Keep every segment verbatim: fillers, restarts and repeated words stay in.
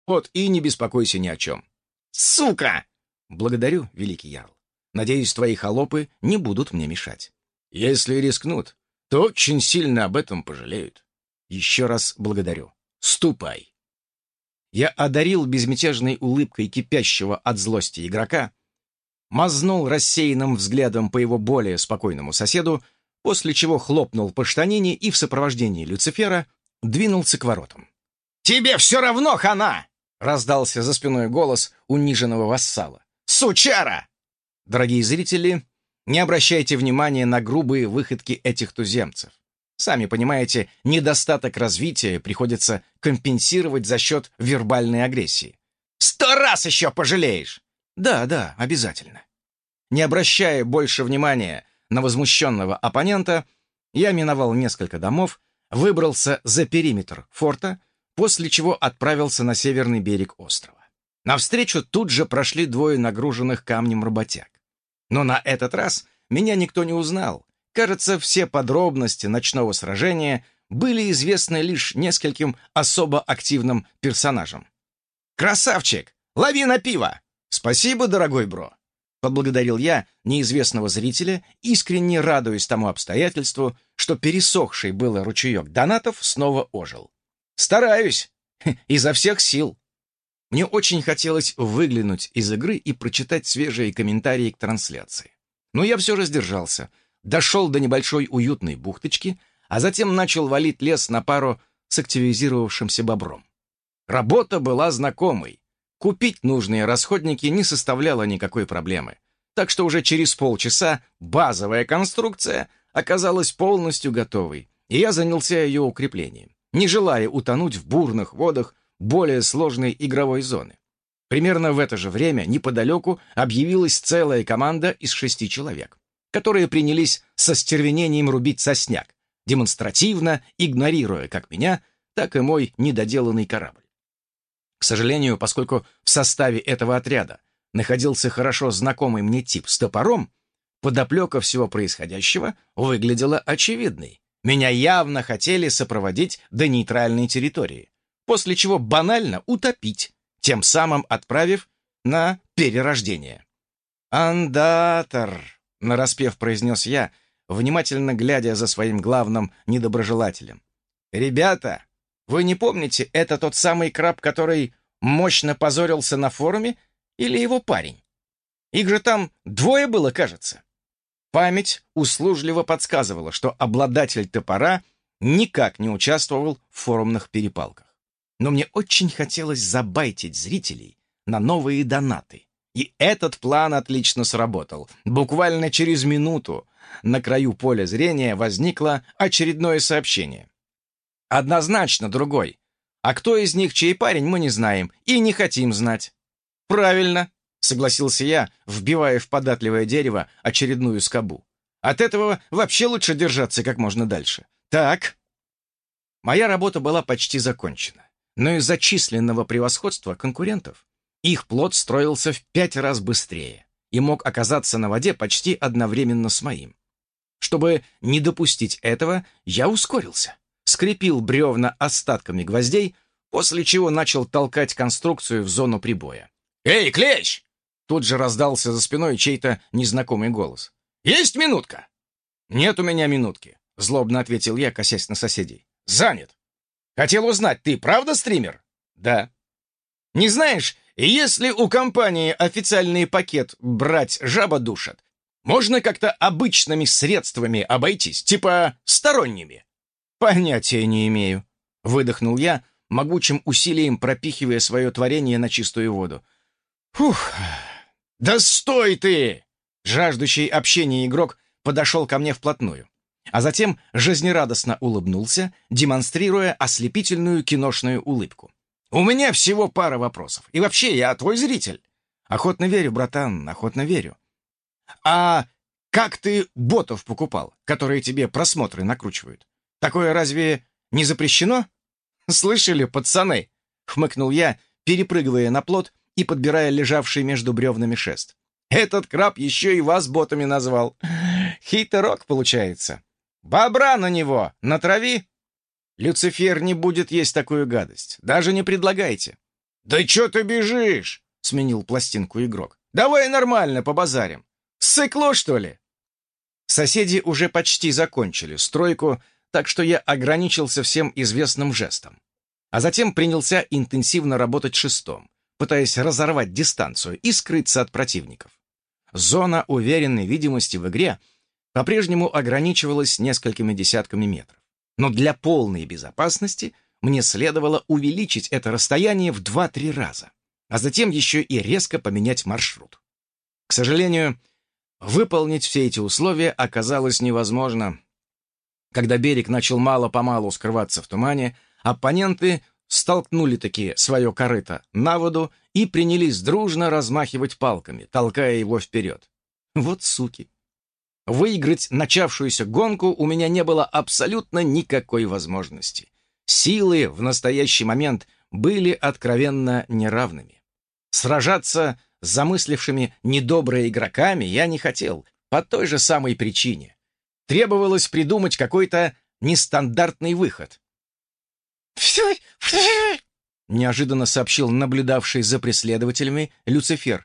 Вот и не беспокойся ни о чем. Сука! Благодарю, великий ярл. Надеюсь, твои холопы не будут мне мешать. Если рискнут, то очень сильно об этом пожалеют. Еще раз благодарю. Ступай. Я одарил безмятежной улыбкой кипящего от злости игрока, мазнул рассеянным взглядом по его более спокойному соседу, после чего хлопнул по штанине и в сопровождении Люцифера двинулся к воротам. «Тебе все равно хана!» — раздался за спиной голос униженного вассала. «Сучара!» Дорогие зрители, не обращайте внимания на грубые выходки этих туземцев. Сами понимаете, недостаток развития приходится компенсировать за счет вербальной агрессии. «Сто раз еще пожалеешь!» Да, да, обязательно. Не обращая больше внимания на возмущенного оппонента, я миновал несколько домов, выбрался за периметр форта, после чего отправился на северный берег острова. Навстречу тут же прошли двое нагруженных камнем работяг. Но на этот раз меня никто не узнал. Кажется, все подробности ночного сражения были известны лишь нескольким особо активным персонажам. «Красавчик! Лови на пиво!» «Спасибо, дорогой бро!» — поблагодарил я неизвестного зрителя, искренне радуясь тому обстоятельству, что пересохший было ручеек донатов снова ожил. «Стараюсь! Изо всех сил!» Мне очень хотелось выглянуть из игры и прочитать свежие комментарии к трансляции. Но я все же сдержался, дошел до небольшой уютной бухточки, а затем начал валить лес на пару с активизировавшимся бобром. Работа была знакомой. Купить нужные расходники не составляло никакой проблемы, так что уже через полчаса базовая конструкция оказалась полностью готовой, и я занялся ее укреплением, не желая утонуть в бурных водах более сложной игровой зоны. Примерно в это же время неподалеку объявилась целая команда из шести человек, которые принялись со стервенением рубить сосняк, демонстративно игнорируя как меня, так и мой недоделанный корабль. К сожалению, поскольку в составе этого отряда находился хорошо знакомый мне тип с топором, подоплека всего происходящего выглядела очевидной. Меня явно хотели сопроводить до нейтральной территории, после чего банально утопить, тем самым отправив на перерождение. «Андатор», — нараспев произнес я, внимательно глядя за своим главным недоброжелателем. «Ребята, вы не помните, это тот самый краб, который мощно позорился на форуме, или его парень? Их же там двое было, кажется». Память услужливо подсказывала, что обладатель топора никак не участвовал в форумных перепалках. Но мне очень хотелось забайтить зрителей на новые донаты. И этот план отлично сработал. Буквально через минуту на краю поля зрения возникло очередное сообщение. Однозначно другой. А кто из них чей парень, мы не знаем и не хотим знать. Правильно, согласился я, вбивая в податливое дерево очередную скобу. От этого вообще лучше держаться как можно дальше. Так. Моя работа была почти закончена. Но из-за численного превосходства конкурентов их плот строился в пять раз быстрее и мог оказаться на воде почти одновременно с моим. Чтобы не допустить этого, я ускорился, скрепил бревна остатками гвоздей, после чего начал толкать конструкцию в зону прибоя. «Эй, клещ!» Тут же раздался за спиной чей-то незнакомый голос. «Есть минутка?» «Нет у меня минутки», — злобно ответил я, косясь на соседей. «Занят. Хотел узнать, ты правда стример?» «Да». «Не знаешь, если у компании официальный пакет брать жаба душат, можно как-то обычными средствами обойтись, типа сторонними?» «Понятия не имею», — выдохнул я, могучим усилием пропихивая свое творение на чистую воду. «Фух! Да стой ты!» Жаждущий общения игрок подошел ко мне вплотную, а затем жизнерадостно улыбнулся, демонстрируя ослепительную киношную улыбку. «У меня всего пара вопросов. И вообще, я твой зритель». «Охотно верю, братан, охотно верю». «А как ты ботов покупал, которые тебе просмотры накручивают? Такое разве не запрещено?» «Слышали, пацаны?» — хмыкнул я, перепрыгивая на плот и подбирая лежавший между бревнами шест. «Этот краб еще и вас ботами назвал. Хитрок получается. Бобра на него натрави!» «Люцифер не будет есть такую гадость. Даже не предлагайте». «Да чё ты бежишь?» — сменил пластинку игрок. «Давай нормально побазарим. Ссыкло, что ли?» Соседи уже почти закончили стройку, так что я ограничился всем известным жестом. А затем принялся интенсивно работать шестом, пытаясь разорвать дистанцию и скрыться от противников. Зона уверенной видимости в игре по-прежнему ограничивалась несколькими десятками метров. Но для полной безопасности мне следовало увеличить это расстояние в два-три раза, а затем еще и резко поменять маршрут. К сожалению, выполнить все эти условия оказалось невозможно. Когда берег начал мало-помалу скрываться в тумане, оппоненты столкнули-таки свое корыто на воду и принялись дружно размахивать палками, толкая его вперед. Вот суки. Выиграть начавшуюся гонку у меня не было абсолютно никакой возможности. Силы в настоящий момент были откровенно неравными. Сражаться с замыслившими недобрые игроками я не хотел, по той же самой причине. Требовалось придумать какой-то нестандартный выход. Неожиданно сообщил наблюдавший за преследователями Люцифер.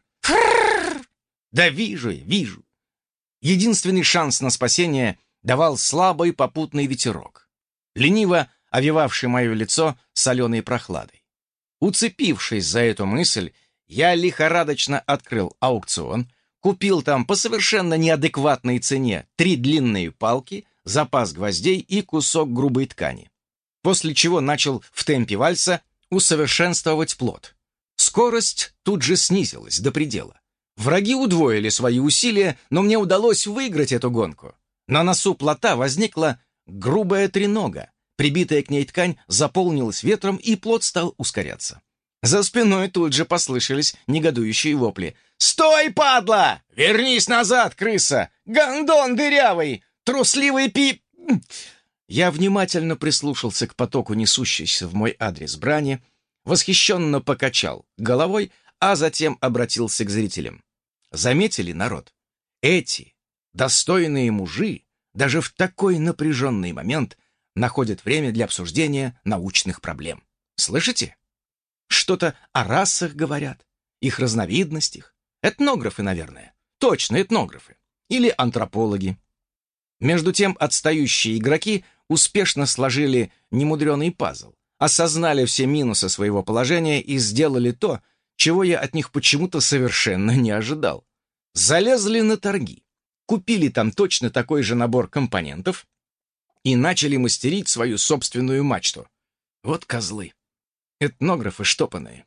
Да вижу я, вижу. Единственный шанс на спасение давал слабый попутный ветерок, лениво овевавший мое лицо соленой прохладой. Уцепившись за эту мысль, я лихорадочно открыл аукцион, купил там по совершенно неадекватной цене три длинные палки, запас гвоздей и кусок грубой ткани, после чего начал в темпе вальса усовершенствовать плот. Скорость тут же снизилась до предела. Враги удвоили свои усилия, но мне удалось выиграть эту гонку. На носу плота возникла грубая тренога. Прибитая к ней ткань заполнилась ветром, и плот стал ускоряться. За спиной тут же послышались негодующие вопли. «Стой, падла! Вернись назад, крыса! Гондон дырявый! Трусливый пи...» Я внимательно прислушался к потоку несущейся в мой адрес брани, восхищенно покачал головой, а затем обратился к зрителям. Заметили, народ? Эти достойные мужи даже в такой напряженный момент находят время для обсуждения научных проблем. Слышите? Что-то о расах говорят, их разновидностях. Этнографы, наверное. Точно, этнографы. Или антропологи. Между тем отстающие игроки успешно сложили немудреный пазл, осознали все минусы своего положения и сделали то, чего я от них почему-то совершенно не ожидал. Залезли на торги, купили там точно такой же набор компонентов и начали мастерить свою собственную мачту. Вот козлы. Этнографы штопанные.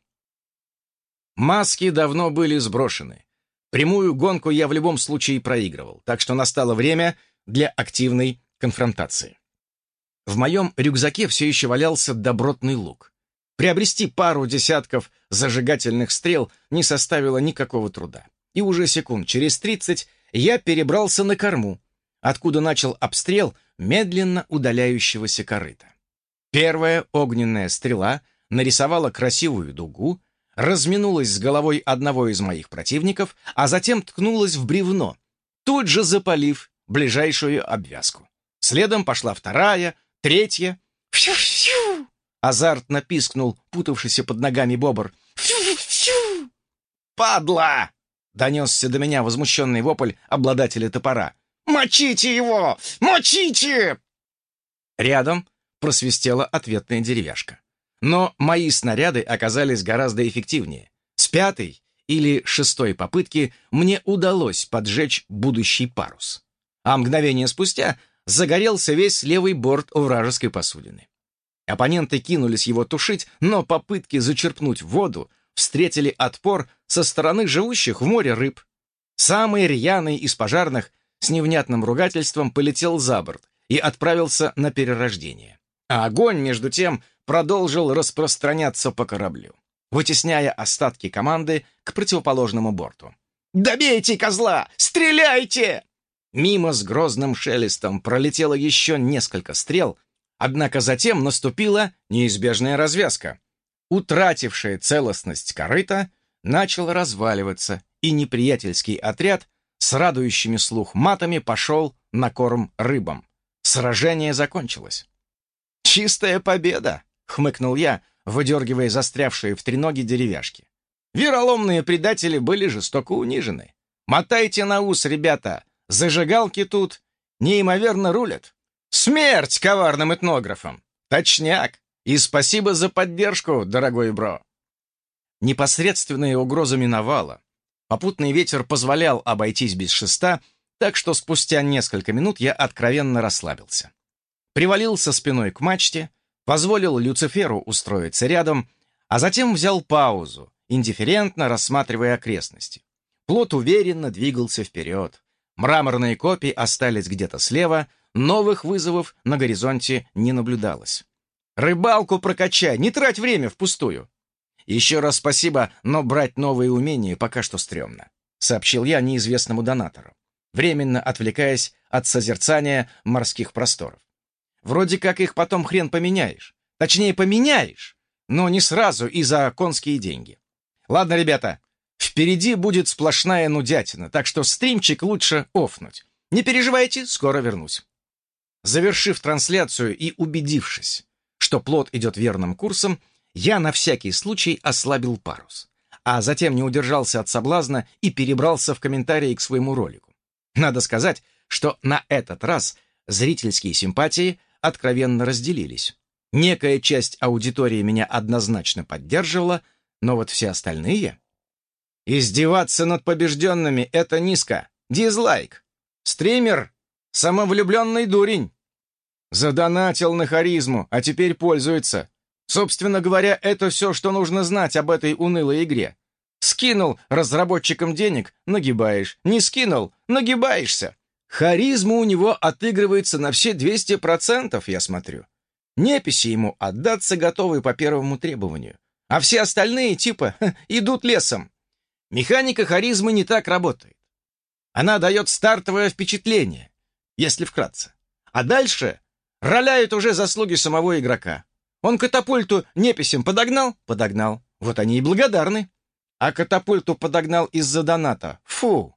Маски давно были сброшены. Прямую гонку я в любом случае проигрывал, так что настало время для активной конфронтации. В моем рюкзаке все еще валялся добротный лук. Приобрести пару десятков зажигательных стрел не составило никакого труда. И уже секунд через тридцать я перебрался на корму, откуда начал обстрел медленно удаляющегося корыта. Первая огненная стрела нарисовала красивую дугу, разминулась с головой одного из моих противников, а затем ткнулась в бревно, тут же запалив ближайшую обвязку. Следом пошла вторая, третья. Фью-фью! Азартно пискнул путавшийся под ногами бобр. «Фью-фью! Падла!» — донесся до меня возмущенный вопль обладателя топора. «Мочите его! Мочите!» Рядом просвистела ответная деревяшка. Но мои снаряды оказались гораздо эффективнее. С пятой или шестой попытки мне удалось поджечь будущий парус. А мгновение спустя загорелся весь левый борт у вражеской посудины. Оппоненты кинулись его тушить, но попытки зачерпнуть воду встретили отпор со стороны живущих в море рыб. Самый рьяный из пожарных с невнятным ругательством полетел за борт и отправился на перерождение. А огонь, между тем, продолжил распространяться по кораблю, вытесняя остатки команды к противоположному борту. «Добейте козла! Стреляйте!» Мимо с грозным шелестом пролетело еще несколько стрел, однако затем наступила неизбежная развязка. Утратившая целостность корыта начал разваливаться, и неприятельский отряд с радующими слух матами пошел на корм рыбам. Сражение закончилось. «Чистая победа!» — хмыкнул я, выдергивая застрявшие в треноге деревяшки. Вероломные предатели были жестоко унижены. Мотайте на ус, ребята, зажигалки тут неимоверно рулят. Смерть коварным этнографам! Точняк! И спасибо за поддержку, дорогой бро. Непосредственная угроза миновала. Попутный ветер позволял обойтись без шеста, так что спустя несколько минут я откровенно расслабился. Привалился спиной к мачте, позволил Люциферу устроиться рядом, а затем взял паузу, индифферентно рассматривая окрестности. Плот уверенно двигался вперед. Мраморные копии остались где-то слева, новых вызовов на горизонте не наблюдалось. «Рыбалку прокачай, не трать время впустую!» «Еще раз спасибо, но брать новые умения пока что стрёмно», — сообщил я неизвестному донатору, временно отвлекаясь от созерцания морских просторов. «Вроде как их потом хрен поменяешь. Точнее, поменяешь, но не сразу и за конские деньги. Ладно, ребята, впереди будет сплошная нудятина, так что стримчик лучше офнуть. Не переживайте, скоро вернусь». Завершив трансляцию и убедившись, что плот идет верным курсом, я на всякий случай ослабил парус, а затем не удержался от соблазна и перебрался в комментарии к своему ролику. Надо сказать, что на этот раз зрительские симпатии откровенно разделились. Некая часть аудитории меня однозначно поддерживала, но вот все остальные... Издеваться над побежденными — это низко. Дизлайк. Стример — самовлюбленный дурень. Задонатил на харизму, а теперь пользуется. Собственно говоря, это все, что нужно знать об этой унылой игре. Скинул разработчикам денег — нагибаешь. Не скинул — нагибаешься. Харизма у него отыгрывается на все двести процентов, я смотрю. Неписи ему отдаться готовы по первому требованию. А все остальные типа идут лесом. Механика харизмы не так работает. Она дает стартовое впечатление, если вкратце. А дальше роляют уже заслуги самого игрока. Он катапульту неписям подогнал? Подогнал. Вот они и благодарны. А катапульту подогнал из-за доната. Фу!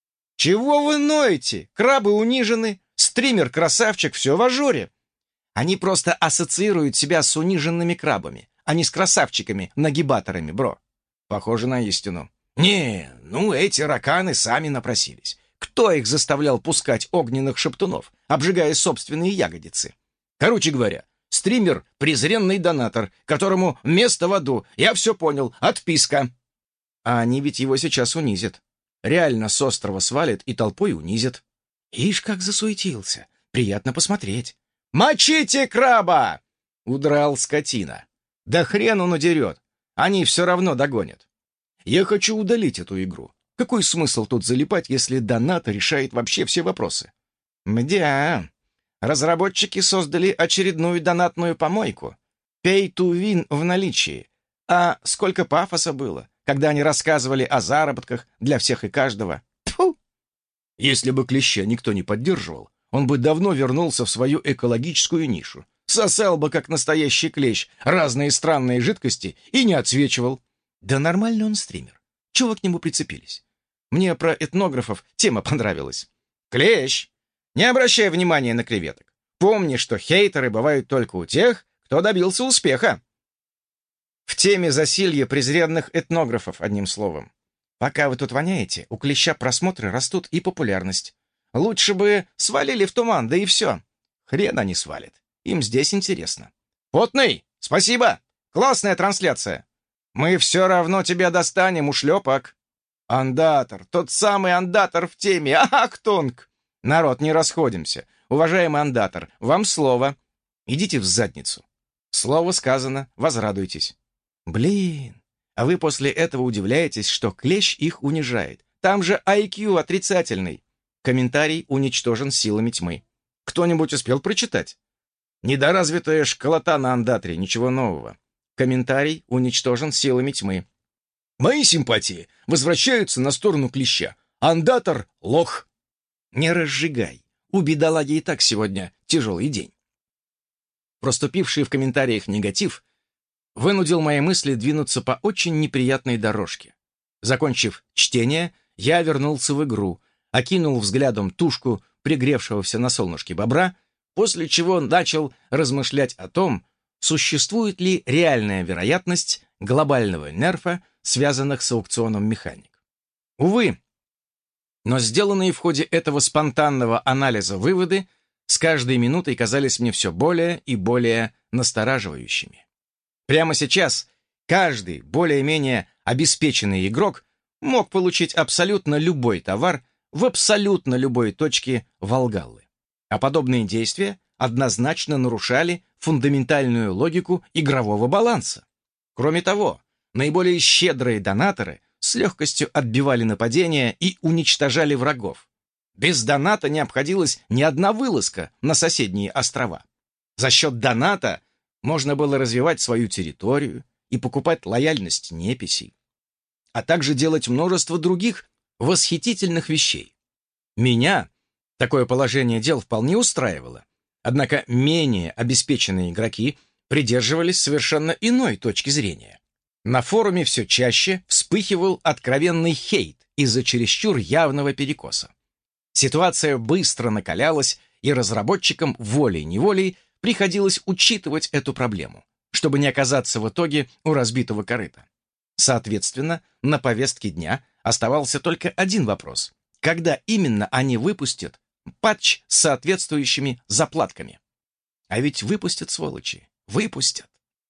Чего вы ноете? Крабы унижены, стример-красавчик, все в ажуре. Они просто ассоциируют себя с униженными крабами, а не с красавчиками-нагибаторами, бро. Похоже на истину. Не, ну эти раканы сами напросились. Кто их заставлял пускать огненных шептунов, обжигая собственные ягодицы? Короче говоря, стример — презренный донатор, которому место в аду. Я все понял. Отписка. А они ведь его сейчас унизят. Реально с острова свалит и толпой унизят. Ишь, как засуетился. Приятно посмотреть. «Мочите краба!» — удрал скотина. Да хрен он удерет. Они все равно догонят. Я хочу удалить эту игру. Какой смысл тут залипать, если доната решает вообще все вопросы? Мдя. Разработчики создали очередную донатную помойку. Pay to win в наличии. А сколько пафоса было, когда они рассказывали о заработках для всех и каждого. Тьфу! Если бы Клеща никто не поддерживал, он бы давно вернулся в свою экологическую нишу. Сосал бы, как настоящий клещ, разные странные жидкости и не отсвечивал. Да нормальный он стример. Чего вы к нему прицепились? Мне про этнографов тема понравилась. Клещ, не обращай внимания на креветок. Помни, что хейтеры бывают только у тех, кто добился успеха. В теме засилья презренных этнографов, одним словом. Пока вы тут воняете, у Клеща просмотры растут и популярность. Лучше бы свалили в туман, да и все. Хрен они свалят. Им здесь интересно. Потный, спасибо. Классная трансляция. Мы все равно тебя достанем, ушлепок. Андатор, тот самый андатор в теме. Ахтунг. Народ, не расходимся. Уважаемый андатор, вам слово. Идите в задницу. Слово сказано, возрадуйтесь. Блин, а вы после этого удивляетесь, что Клещ их унижает. Там же ай кью отрицательный. Комментарий уничтожен силами тьмы. Кто-нибудь успел прочитать? Недоразвитая школота на андаторе, ничего нового. Комментарий уничтожен силами тьмы. Мои симпатии возвращаются на сторону Клеща. Андатор — лох. Не разжигай. У бедолаги и так сегодня тяжелый день. Проступивший в комментариях негатив вынудил мои мысли двинуться по очень неприятной дорожке. Закончив чтение, я вернулся в игру, окинул взглядом тушку пригревшегося на солнышке бобра, после чего начал размышлять о том, существует ли реальная вероятность глобального нерфа, связанных с аукционом механик. Увы, но сделанные в ходе этого спонтанного анализа выводы с каждой минутой казались мне все более и более настораживающими. Прямо сейчас каждый более-менее обеспеченный игрок мог получить абсолютно любой товар в абсолютно любой точке Волгаллы. А подобные действия однозначно нарушали фундаментальную логику игрового баланса. Кроме того, наиболее щедрые донаторы с легкостью отбивали нападения и уничтожали врагов. Без доната не обходилась ни одна вылазка на соседние острова. За счет доната можно было развивать свою территорию и покупать лояльность неписей, а также делать множество других восхитительных вещей. Меня такое положение дел вполне устраивало, однако менее обеспеченные игроки придерживались совершенно иной точки зрения. На форуме все чаще вспыхивал откровенный хейт из-за чересчур явного перекоса. Ситуация быстро накалялась, и разработчикам волей-неволей приходилось учитывать эту проблему, чтобы не оказаться в итоге у разбитого корыта. Соответственно, на повестке дня оставался только один вопрос: когда именно они выпустят патч с соответствующими заплатками? А ведь выпустят, сволочи, выпустят.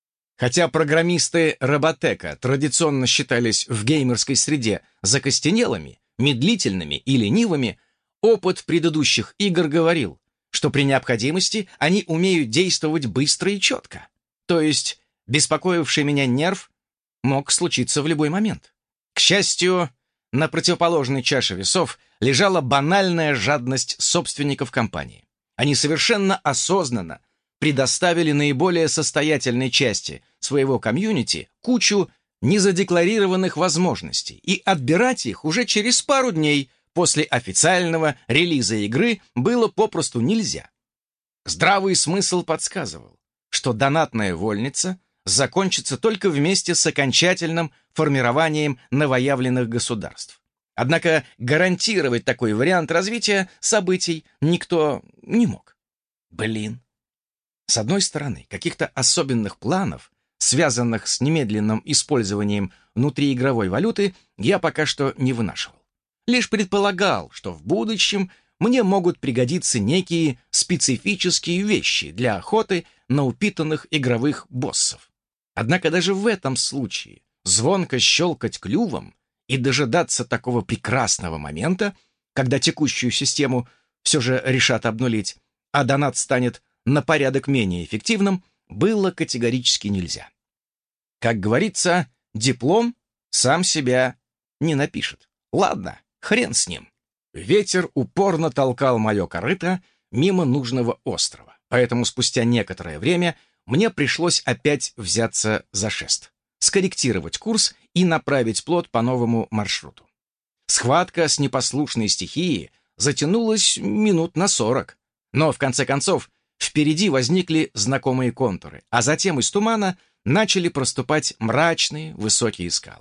Хотя программисты Роботека традиционно считались в геймерской среде закостенелыми, медлительными и ленивыми, опыт предыдущих игр говорил, что при необходимости они умеют действовать быстро и четко. То есть беспокоивший меня нерв мог случиться в любой момент. К счастью, на противоположной чаше весов лежала банальная жадность собственников компании. Они совершенно осознанно предоставили наиболее состоятельной части своего комьюнити кучу незадекларированных возможностей, и отбирать их уже через пару дней после официального релиза игры было попросту нельзя. Здравый смысл подсказывал, что донатная вольница закончится только вместе с окончательным формированием новоявленных государств. Однако гарантировать такой вариант развития событий никто не мог. Блин. С одной стороны, каких-то особенных планов, связанных с немедленным использованием внутриигровой валюты, я пока что не вынашивал. Лишь предполагал, что в будущем мне могут пригодиться некие специфические вещи для охоты на упитанных игровых боссов. Однако даже в этом случае звонко щелкать клювом и дожидаться такого прекрасного момента, когда текущую систему все же решат обнулить, а донат станет на порядок менее эффективным, было категорически нельзя. Как говорится, диплом сам себя не напишет. Ладно, хрен с ним. Ветер упорно толкал мое корыто мимо нужного острова, поэтому спустя некоторое время мне пришлось опять взяться за шест, скорректировать курс и направить плот по новому маршруту. Схватка с непослушной стихией затянулась минут на сорок, но в конце концов впереди возникли знакомые контуры, а затем из тумана начали проступать мрачные высокие скалы.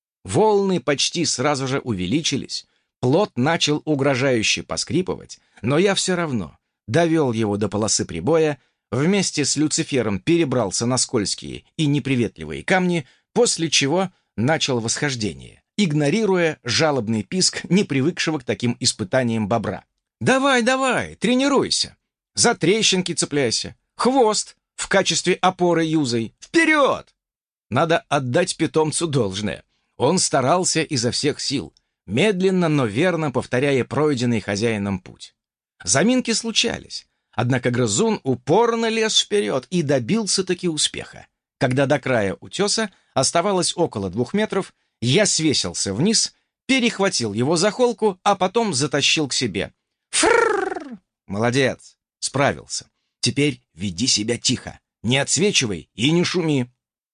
Волны почти сразу же увеличились, плот начал угрожающе поскрипывать, но я все равно довел его до полосы прибоя, вместе с Люцифером перебрался на скользкие и неприветливые камни, после чего начал восхождение, игнорируя жалобный писк непривыкшего к таким испытаниям бобра. «Давай, давай, тренируйся! За трещинки цепляйся! Хвост в качестве опоры юзай! Вперед!» Надо отдать питомцу должное. Он старался изо всех сил, медленно, но верно повторяя пройденный хозяином путь. Заминки случались, однако грызун упорно лез вперед и добился-таки успеха. Когда до края утеса оставалось около двух метров, я свесился вниз, перехватил его за холку, а потом затащил к себе. Фрррр! Молодец, справился. Теперь веди себя тихо, не отсвечивай и не шуми.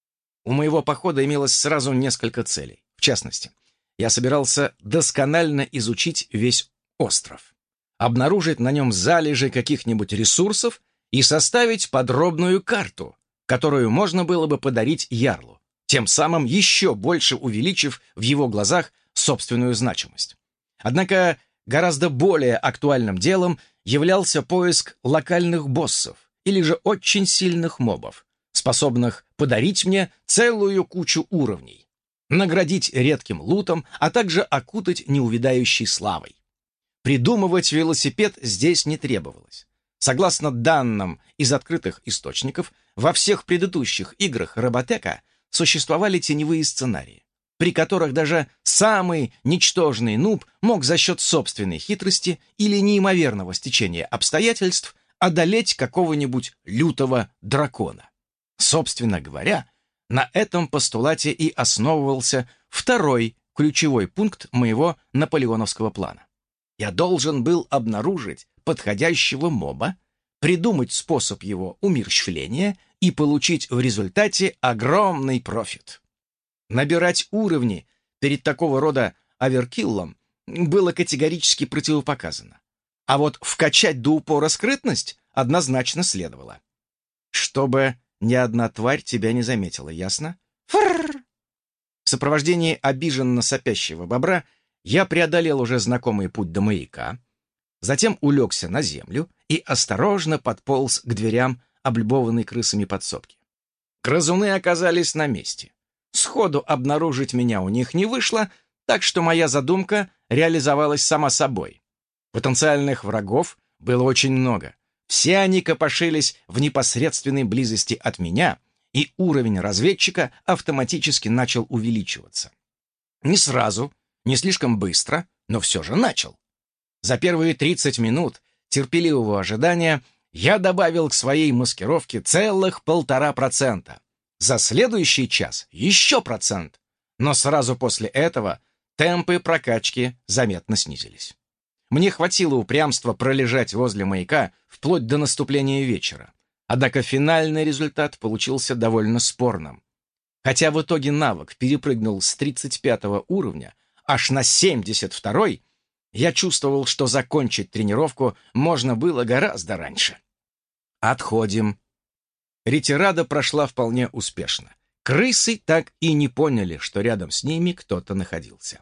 У моего похода имелось сразу несколько целей. В частности, я собирался досконально изучить весь остров, обнаружить на нем залежи каких-нибудь ресурсов и составить подробную карту, которую можно было бы подарить Ярлу, тем самым еще больше увеличив в его глазах собственную значимость. Однако гораздо более актуальным делом являлся поиск локальных боссов или же очень сильных мобов, способных подарить мне целую кучу уровней, наградить редким лутом, а также окутать неувядающей славой. Придумывать велосипед здесь не требовалось. Согласно данным из открытых источников, во всех предыдущих играх Роботека существовали теневые сценарии, при которых даже самый ничтожный нуб мог за счет собственной хитрости или неимоверного стечения обстоятельств одолеть какого-нибудь лютого дракона. Собственно говоря, на этом постулате и основывался второй ключевой пункт моего наполеоновского плана. Я должен был обнаружить подходящего моба, придумать способ его умерщвления и получить в результате огромный профит. Набирать уровни перед такого рода оверкиллом было категорически противопоказано. А вот вкачать до упора скрытность однозначно следовало. Чтобы ни одна тварь тебя не заметила, ясно? Фрррр! В сопровождении обиженно сопящего бобра я преодолел уже знакомый путь до маяка, затем улегся на землю и осторожно подполз к дверям облюбованной крысами подсобки. Грызуны оказались на месте. Сходу обнаружить меня у них не вышло, так что моя задумка реализовалась сама собой. Потенциальных врагов было очень много. Все они копошились в непосредственной близости от меня, и уровень разведчика автоматически начал увеличиваться. Не сразу, не слишком быстро, но все же начал. За первые тридцать минут терпеливого ожидания я добавил к своей маскировке целых полтора процента. За следующий час еще процент. Но сразу после этого темпы прокачки заметно снизились. Мне хватило упрямства пролежать возле маяка вплоть до наступления вечера. Однако финальный результат получился довольно спорным. Хотя в итоге навык перепрыгнул с тридцать пятого уровня аж на семьдесят второй, я чувствовал, что закончить тренировку можно было гораздо раньше. Отходим. Ретирада прошла вполне успешно. Крысы так и не поняли, что рядом с ними кто-то находился.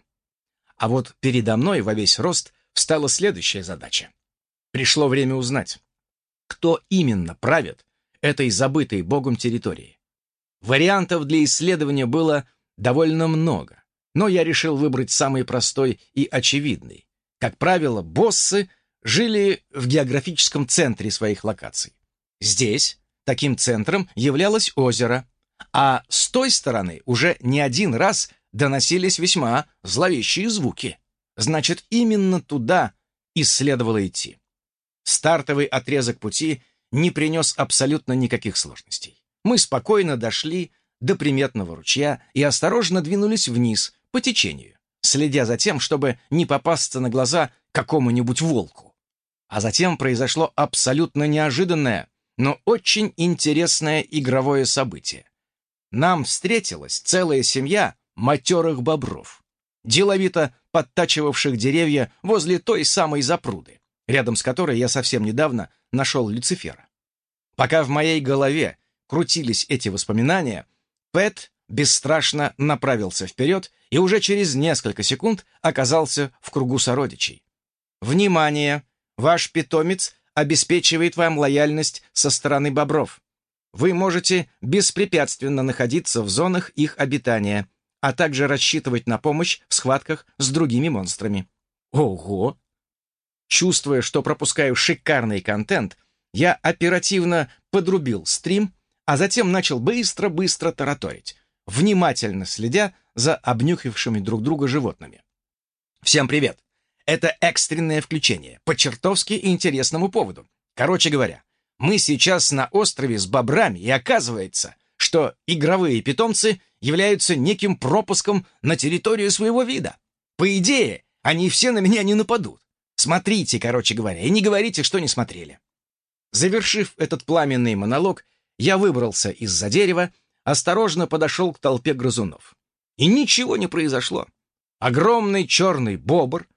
А вот передо мной во весь рост встала следующая задача. Пришло время узнать, кто именно правит этой забытой богом территорией. Вариантов для исследования было довольно много, но я решил выбрать самый простой и очевидный. Как правило, боссы жили в географическом центре своих локаций. Здесь таким центром являлось озеро, а с той стороны уже не один раз доносились весьма зловещие звуки. Значит, именно туда и следовало идти. Стартовый отрезок пути не принес абсолютно никаких сложностей. Мы спокойно дошли до приметного ручья и осторожно двинулись вниз по течению, следя за тем, чтобы не попасться на глаза какому-нибудь волку. А затем произошло абсолютно неожиданное, но очень интересное игровое событие. Нам встретилась целая семья матерых бобров, деловито подтачивавших деревья возле той самой запруды, рядом с которой я совсем недавно нашел Люцифера. Пока в моей голове крутились эти воспоминания, Пэт бесстрашно направился вперед и уже через несколько секунд оказался в кругу сородичей. «Внимание! Ваш питомец обеспечивает вам лояльность со стороны бобров. Вы можете беспрепятственно находиться в зонах их обитания, а также рассчитывать на помощь в схватках с другими монстрами». Ого! Чувствуя, что пропускаю шикарный контент, я оперативно подрубил стрим, а затем начал быстро-быстро тараторить, внимательно следя за обнюхившими друг друга животными. Всем привет! Это экстренное включение по чертовски интересному поводу. Короче говоря, мы сейчас на острове с бобрами, и оказывается, что игровые питомцы являются неким пропуском на территорию своего вида. По идее, они все на меня не нападут. Смотрите, короче говоря, и не говорите, что не смотрели. Завершив этот пламенный монолог, я выбрался из-за дерева, осторожно подошел к толпе грызунов. И ничего не произошло. Огромный черный бобр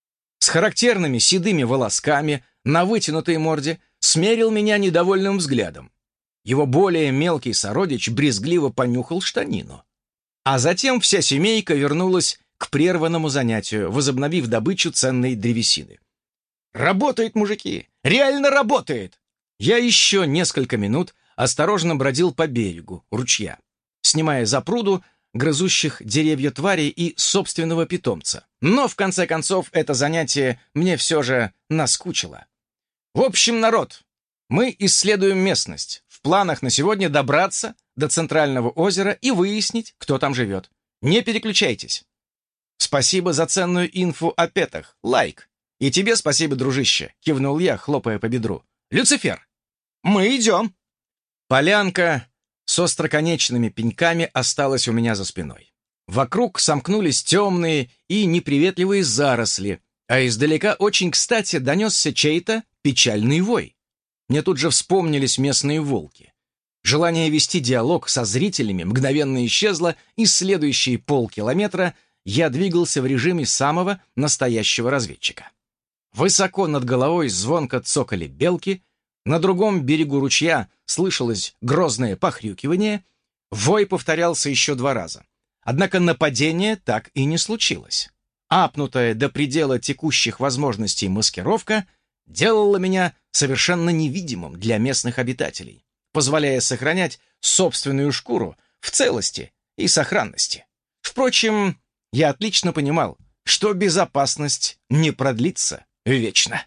с характерными седыми волосками на вытянутой морде смерил меня недовольным взглядом. Его более мелкий сородич брезгливо понюхал штанину. А затем вся семейка вернулась к прерванному занятию, возобновив добычу ценной древесины. «Работает, мужики! Реально работает!» Я еще несколько минут осторожно бродил по берегу ручья, снимая запруду грызущих деревья тварей и собственного питомца. Но, в конце концов, это занятие мне все же наскучило. В общем, народ, мы исследуем местность. В планах на сегодня добраться до центрального озера и выяснить, кто там живет. Не переключайтесь. Спасибо за ценную инфу о петах. Лайк. И тебе спасибо, дружище, кивнул я, хлопая по бедру. Люцифер, мы идем. Полянка с остроконечными пеньками осталась у меня за спиной. Вокруг сомкнулись темные и неприветливые заросли, а издалека очень кстати донесся чей-то печальный вой. Мне тут же вспомнились местные волки. Желание вести диалог со зрителями мгновенно исчезло, и следующие полкилометра я двигался в режиме самого настоящего разведчика. Высоко над головой звонко цокали белки, на другом берегу ручья слышалось грозное похрюкивание, вой повторялся еще два раза. Однако нападение так и не случилось. Апнутая до предела текущих возможностей маскировка делала меня совершенно невидимым для местных обитателей, позволяя сохранять собственную шкуру в целости и сохранности. Впрочем, я отлично понимал, что безопасность не продлится вечно.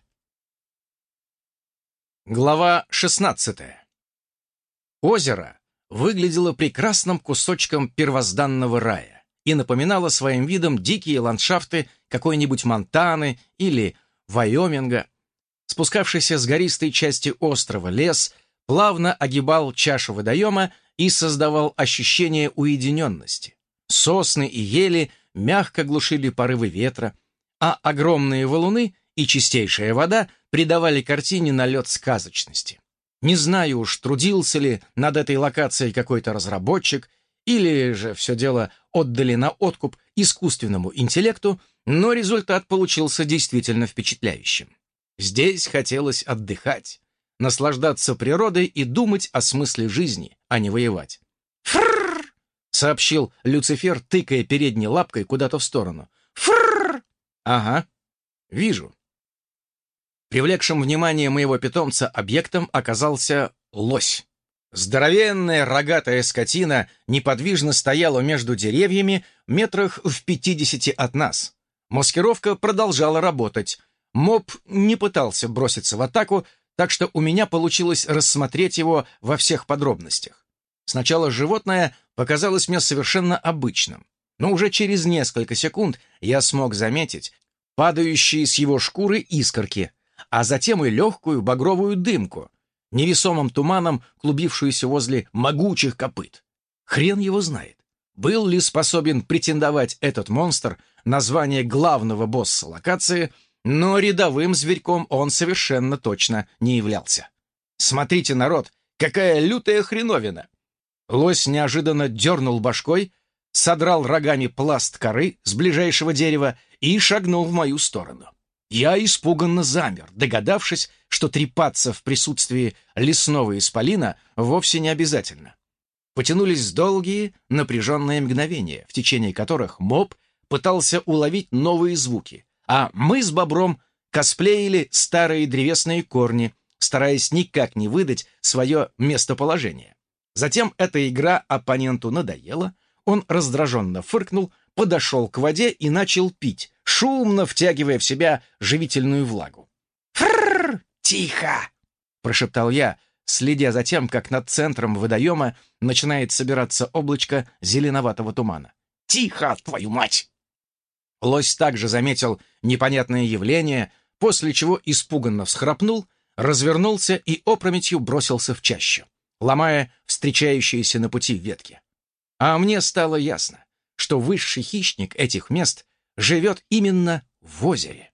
Глава шестнадцатая. Озеро выглядело прекрасным кусочком первозданного рая и напоминало своим видом дикие ландшафты какой-нибудь Монтаны или Вайоминга. Спускавшийся с гористой части острова лес плавно огибал чашу водоема и создавал ощущение уединенности. Сосны и ели мягко глушили порывы ветра, а огромные валуны и чистейшая вода придавали картине налет сказочности. Не знаю уж, трудился ли над этой локацией какой-то разработчик, или же все дело отдали на откуп искусственному интеллекту, но результат получился действительно впечатляющим. Здесь хотелось отдыхать, наслаждаться природой и думать о смысле жизни, а не воевать. «Фрррр!» — сообщил Люцифер, тыкая передней лапкой куда-то в сторону. «Фрррр!» «Ага, вижу». Привлекшим внимание моего питомца объектом оказался лось. Здоровенная рогатая скотина неподвижно стояла между деревьями метрах в пятидесяти от нас. Маскировка продолжала работать. Моб не пытался броситься в атаку, так что у меня получилось рассмотреть его во всех подробностях. Сначала животное показалось мне совершенно обычным, но уже через несколько секунд я смог заметить падающие с его шкуры искорки, а затем и легкую багровую дымку, невесомым туманом клубившуюся возле могучих копыт. Хрен его знает, был ли способен претендовать этот монстр на звание главного босса локации, но рядовым зверьком он совершенно точно не являлся. Смотрите, народ, какая лютая хреновина! Лось неожиданно дернул башкой, содрал рогами пласт коры с ближайшего дерева и шагнул в мою сторону. Я испуганно замер, догадавшись, что трепаться в присутствии лесного исполина вовсе не обязательно. Потянулись долгие, напряженные мгновения, в течение которых моб пытался уловить новые звуки, а мы с бобром косплеили старые древесные корни, стараясь никак не выдать свое местоположение. Затем эта игра оппоненту надоела, он раздраженно фыркнул, подошел к воде и начал пить, шумно втягивая в себя живительную влагу. «Фрррр! Тихо!» — прошептал я, следя за тем, как над центром водоема начинает собираться облачко зеленоватого тумана. «Тихо, твою мать!» Лось также заметил непонятное явление, после чего испуганно всхрапнул, развернулся и опрометью бросился в чащу, ломая встречающиеся на пути ветки. А мне стало ясно, что высший хищник этих мест живет именно в озере.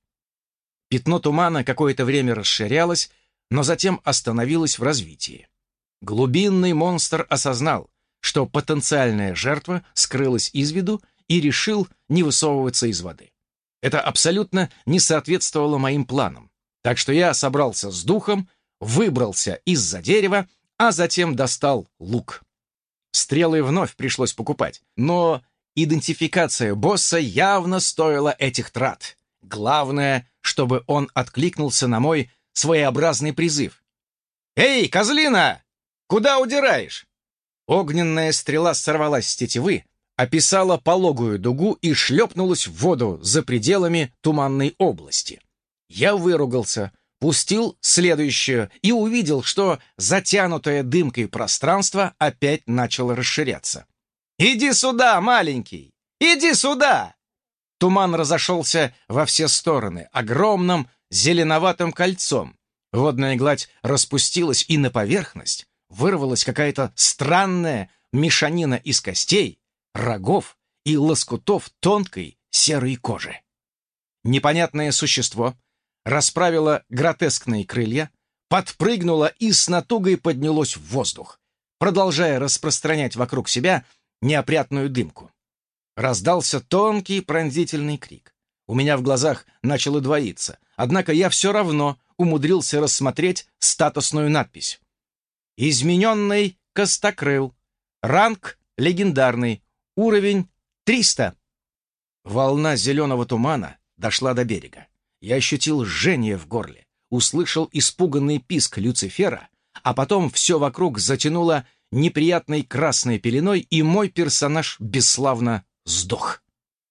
Пятно тумана какое-то время расширялось, но затем остановилось в развитии. Глубинный монстр осознал, что потенциальная жертва скрылась из виду и решил не высовываться из воды. Это абсолютно не соответствовало моим планам, так что я собрался с духом, выбрался из-за дерева, а затем достал лук. Стрелы вновь пришлось покупать, но идентификация босса явно стоила этих трат. Главное, чтобы он откликнулся на мой своеобразный призыв. «Эй, козлина! Куда удираешь?» Огненная стрела сорвалась с тетивы, описала пологую дугу и шлепнулась в воду за пределами туманной области. Я выругался, пустил следующую и увидел, что затянутое дымкой пространство опять начало расширяться. «Иди сюда, маленький! Иди сюда!» Туман разошелся во все стороны огромным зеленоватым кольцом. Водная гладь распустилась, и на поверхность вырвалась какая-то странная мешанина из костей, рогов и лоскутов тонкой серой кожи. Непонятное существо расправило гротескные крылья, подпрыгнуло и с натугой поднялось в воздух, продолжая распространять вокруг себя неопрятную дымку. Раздался тонкий пронзительный крик. У меня в глазах начало двоиться, однако я все равно умудрился рассмотреть статусную надпись. «Измененный Костокрыл. Ранг легендарный. Уровень триста». Волна зеленого тумана дошла до берега. Я ощутил жжение в горле, услышал испуганный писк Люцифера, а потом все вокруг затянуло неприятной красной пеленой, и мой персонаж бесславно сдох.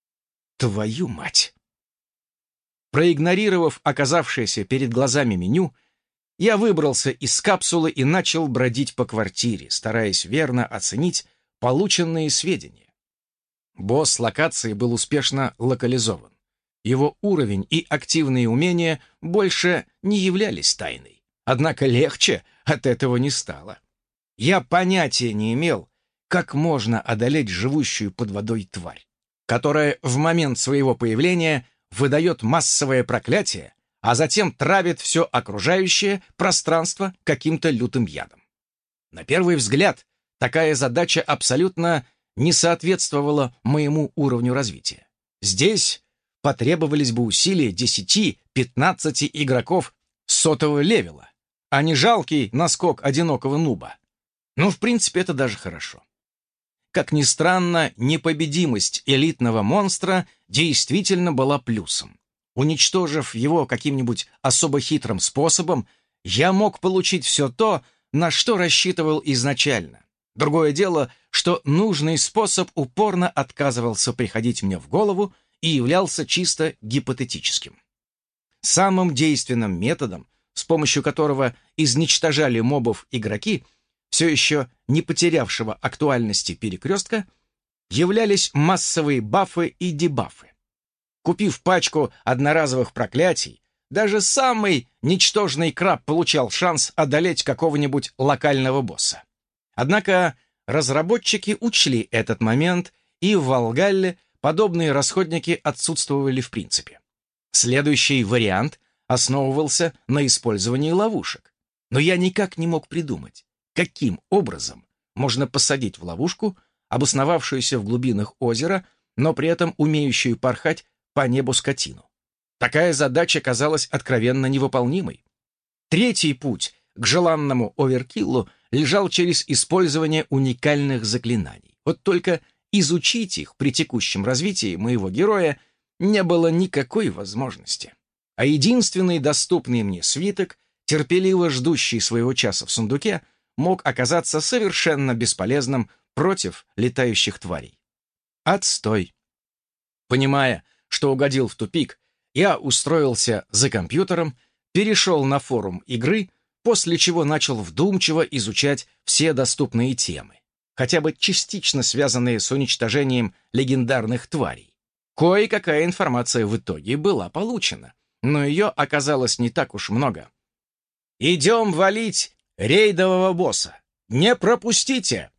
Твою мать! Проигнорировав оказавшееся перед глазами меню, я выбрался из капсулы и начал бродить по квартире, стараясь верно оценить полученные сведения. Босс локации был успешно локализован. Его уровень и активные умения больше не являлись тайной. Однако легче от этого не стало. Я понятия не имел, как можно одолеть живущую под водой тварь, которая в момент своего появления выдает массовое проклятие, а затем травит все окружающее пространство каким-то лютым ядом. На первый взгляд, такая задача абсолютно не соответствовала моему уровню развития. Здесь потребовались бы усилия десяти-пятнадцати игроков сотого левела, а не жалкий наскок одинокого нуба. Но, в принципе, это даже хорошо. Как ни странно, непобедимость элитного монстра действительно была плюсом. Уничтожив его каким-нибудь особо хитрым способом, я мог получить все то, на что рассчитывал изначально. Другое дело, что нужный способ упорно отказывался приходить мне в голову и являлся чисто гипотетическим. Самым действенным методом, с помощью которого изничтожали мобов игроки, все еще не потерявшего актуальности перекрестка, являлись массовые бафы и дебафы. Купив пачку одноразовых проклятий, даже самый ничтожный краб получал шанс одолеть какого-нибудь локального босса. Однако разработчики учли этот момент, и в Валгалле подобные расходники отсутствовали в принципе. Следующий вариант основывался на использовании ловушек. Но я никак не мог придумать, каким образом можно посадить в ловушку обосновавшуюся в глубинах озера, но при этом умеющую порхать по небу скотину. Такая задача казалась откровенно невыполнимой. Третий путь к желанному оверкиллу лежал через использование уникальных заклинаний. Вот только изучить их при текущем развитии моего героя не было никакой возможности. А единственный доступный мне свиток, терпеливо ждущий своего часа в сундуке, мог оказаться совершенно бесполезным против летающих тварей. Отстой. Понимая, что угодил в тупик, я устроился за компьютером, перешел на форум игры, после чего начал вдумчиво изучать все доступные темы, хотя бы частично связанные с уничтожением легендарных тварей. Кое-какая информация в итоге была получена, но ее оказалось не так уж много. «Идем валить рейдового босса! Не пропустите!»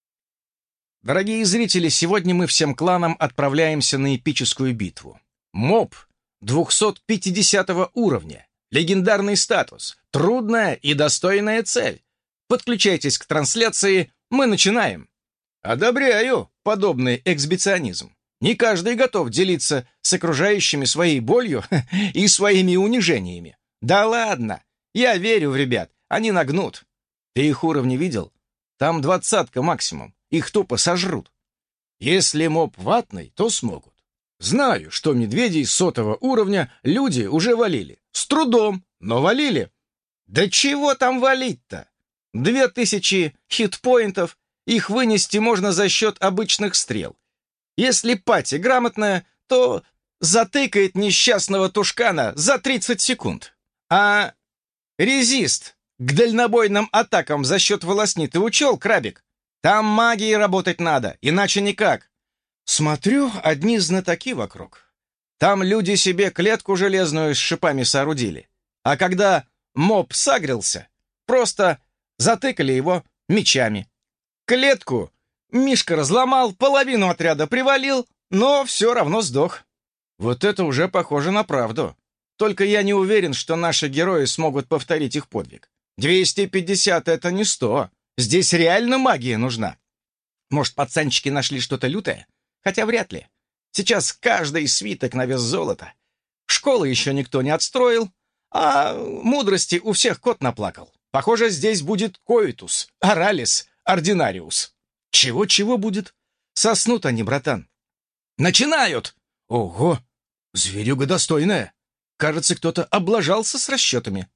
Дорогие зрители, сегодня мы всем кланам отправляемся на эпическую битву. Моб двухсот пятидесятого уровня, легендарный статус, трудная и достойная цель. Подключайтесь к трансляции, мы начинаем. Одобряю подобный эксбиционизм. Не каждый готов делиться с окружающими своей болью и своими унижениями. Да ладно, я верю в ребят, они нагнут. Ты их уровни видел? Там двадцатка максимум. Их тупо сожрут. Если моб ватный, то смогут. Знаю, что медведей сотого уровня люди уже валили. С трудом, но валили. Да чего там валить-то? Две тысячи хитпоинтов, их вынести можно за счет обычных стрел. Если пати грамотная, то затыкает несчастного тушкана за тридцать секунд. А резист к дальнобойным атакам за счет волосни ты учел, Крабик? Там магией работать надо, иначе никак. Смотрю, одни знатоки вокруг. Там люди себе клетку железную с шипами соорудили. А когда моб сагрился, просто затыкали его мечами. Клетку Мишка разломал, половину отряда привалил, но все равно сдох. Вот это уже похоже на правду. Только я не уверен, что наши герои смогут повторить их подвиг. двести пятьдесят — это не сто. Здесь реально магия нужна. Может, пацанчики нашли что-то лютое? Хотя вряд ли. Сейчас каждый свиток на вес золота. Школы еще никто не отстроил, а мудрости у всех кот наплакал. Похоже, здесь будет коитус, оралис, ординариус. Чего-чего будет? Соснут они, братан. Начинают! Ого! Зверюга достойная. Кажется, кто-то облажался с расчетами.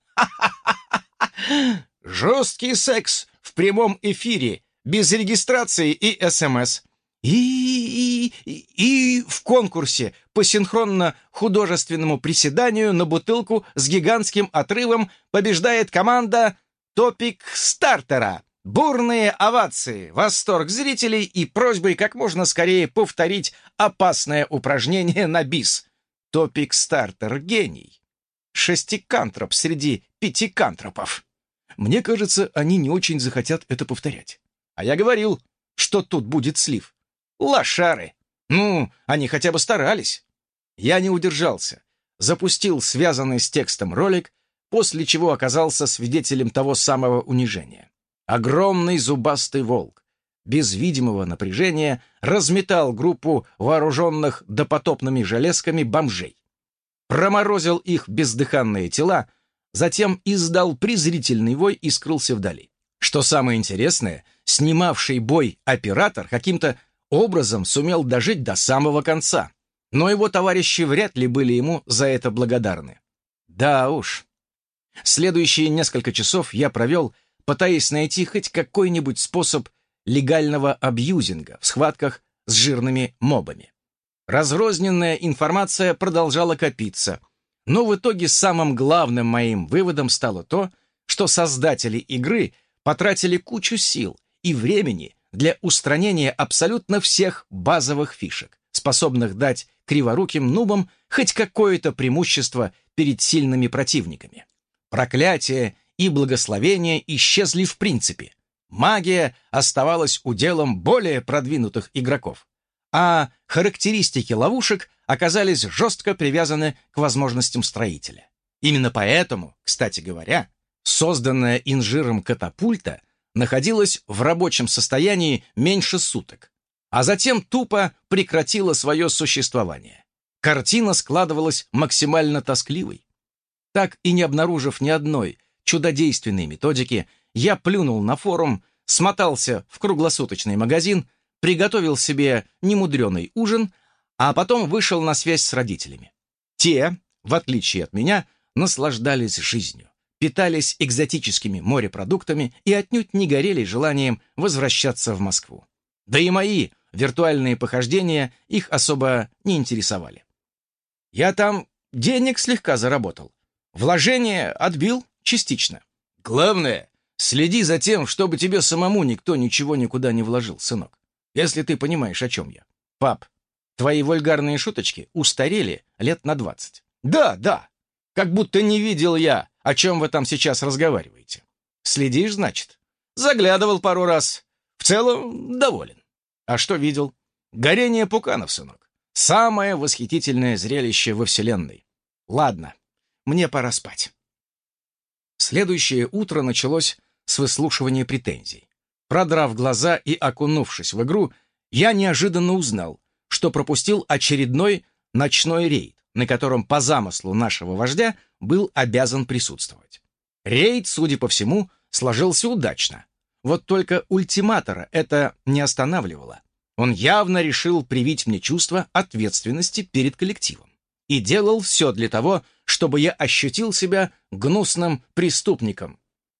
Жесткий секс в прямом эфире, без регистрации и СМС. И, и, и, и в конкурсе по синхронно-художественному приседанию на бутылку с гигантским отрывом побеждает команда «Топик Стартера». Бурные овации, восторг зрителей и просьбой как можно скорее повторить опасное упражнение на бис. Топик Стартер — гений. Шестикантроп среди пятикантропов. Мне кажется, они не очень захотят это повторять. А я говорил, что тут будет слив. Лошары. Ну, они хотя бы старались. Я не удержался. Запустил связанный с текстом ролик, после чего оказался свидетелем того самого унижения. Огромный зубастый волк без видимого напряжения разметал группу вооруженных допотопными железками бомжей. Проморозил их бездыханные тела, затем издал презрительный вой и скрылся вдали. Что самое интересное, снимавший бой оператор каким-то образом сумел дожить до самого конца, но его товарищи вряд ли были ему за это благодарны. Да уж. Следующие несколько часов я провел, пытаясь найти хоть какой-нибудь способ легального абьюзинга в схватках с жирными мобами. Разрозненная информация продолжала копиться, но в итоге самым главным моим выводом стало то, что создатели игры потратили кучу сил и времени для устранения абсолютно всех базовых фишек, способных дать криворуким нубам хоть какое-то преимущество перед сильными противниками. Проклятия и благословения исчезли в принципе. Магия оставалась уделом более продвинутых игроков, а характеристики ловушек оказались жестко привязаны к возможностям строителя. Именно поэтому, кстати говоря, созданная инжиром катапульта находилась в рабочем состоянии меньше суток, а затем тупо прекратила свое существование. Картина складывалась максимально тоскливой. Так и не обнаружив ни одной чудодейственной методики, я плюнул на форум, смотался в круглосуточный магазин, приготовил себе немудреный ужин, а потом вышел на связь с родителями. Те, в отличие от меня, наслаждались жизнью, питались экзотическими морепродуктами и отнюдь не горели желанием возвращаться в Москву. Да и мои виртуальные похождения их особо не интересовали. Я там денег слегка заработал. Вложение отбил частично. Главное, следи за тем, чтобы тебе самому никто ничего никуда не вложил, сынок. Если ты понимаешь, о чем я. Пап, твои вульгарные шуточки устарели лет на двадцать. Да, да. Как будто не видел я, о чем вы там сейчас разговариваете. Следишь, значит? Заглядывал пару раз. В целом, доволен. А что видел? Горение пуканов, сынок. Самое восхитительное зрелище во Вселенной. Ладно, мне пора спать. Следующее утро началось с выслушивания претензий. Продрав глаза и окунувшись в игру, я неожиданно узнал, что пропустил очередной ночной рейд, на котором по замыслу нашего вождя был обязан присутствовать. Рейд, судя по всему, сложился удачно. Вот только ультиматора это не останавливало. Он явно решил привить мне чувство ответственности перед коллективом и делал все для того, чтобы я ощутил себя гнусным преступником.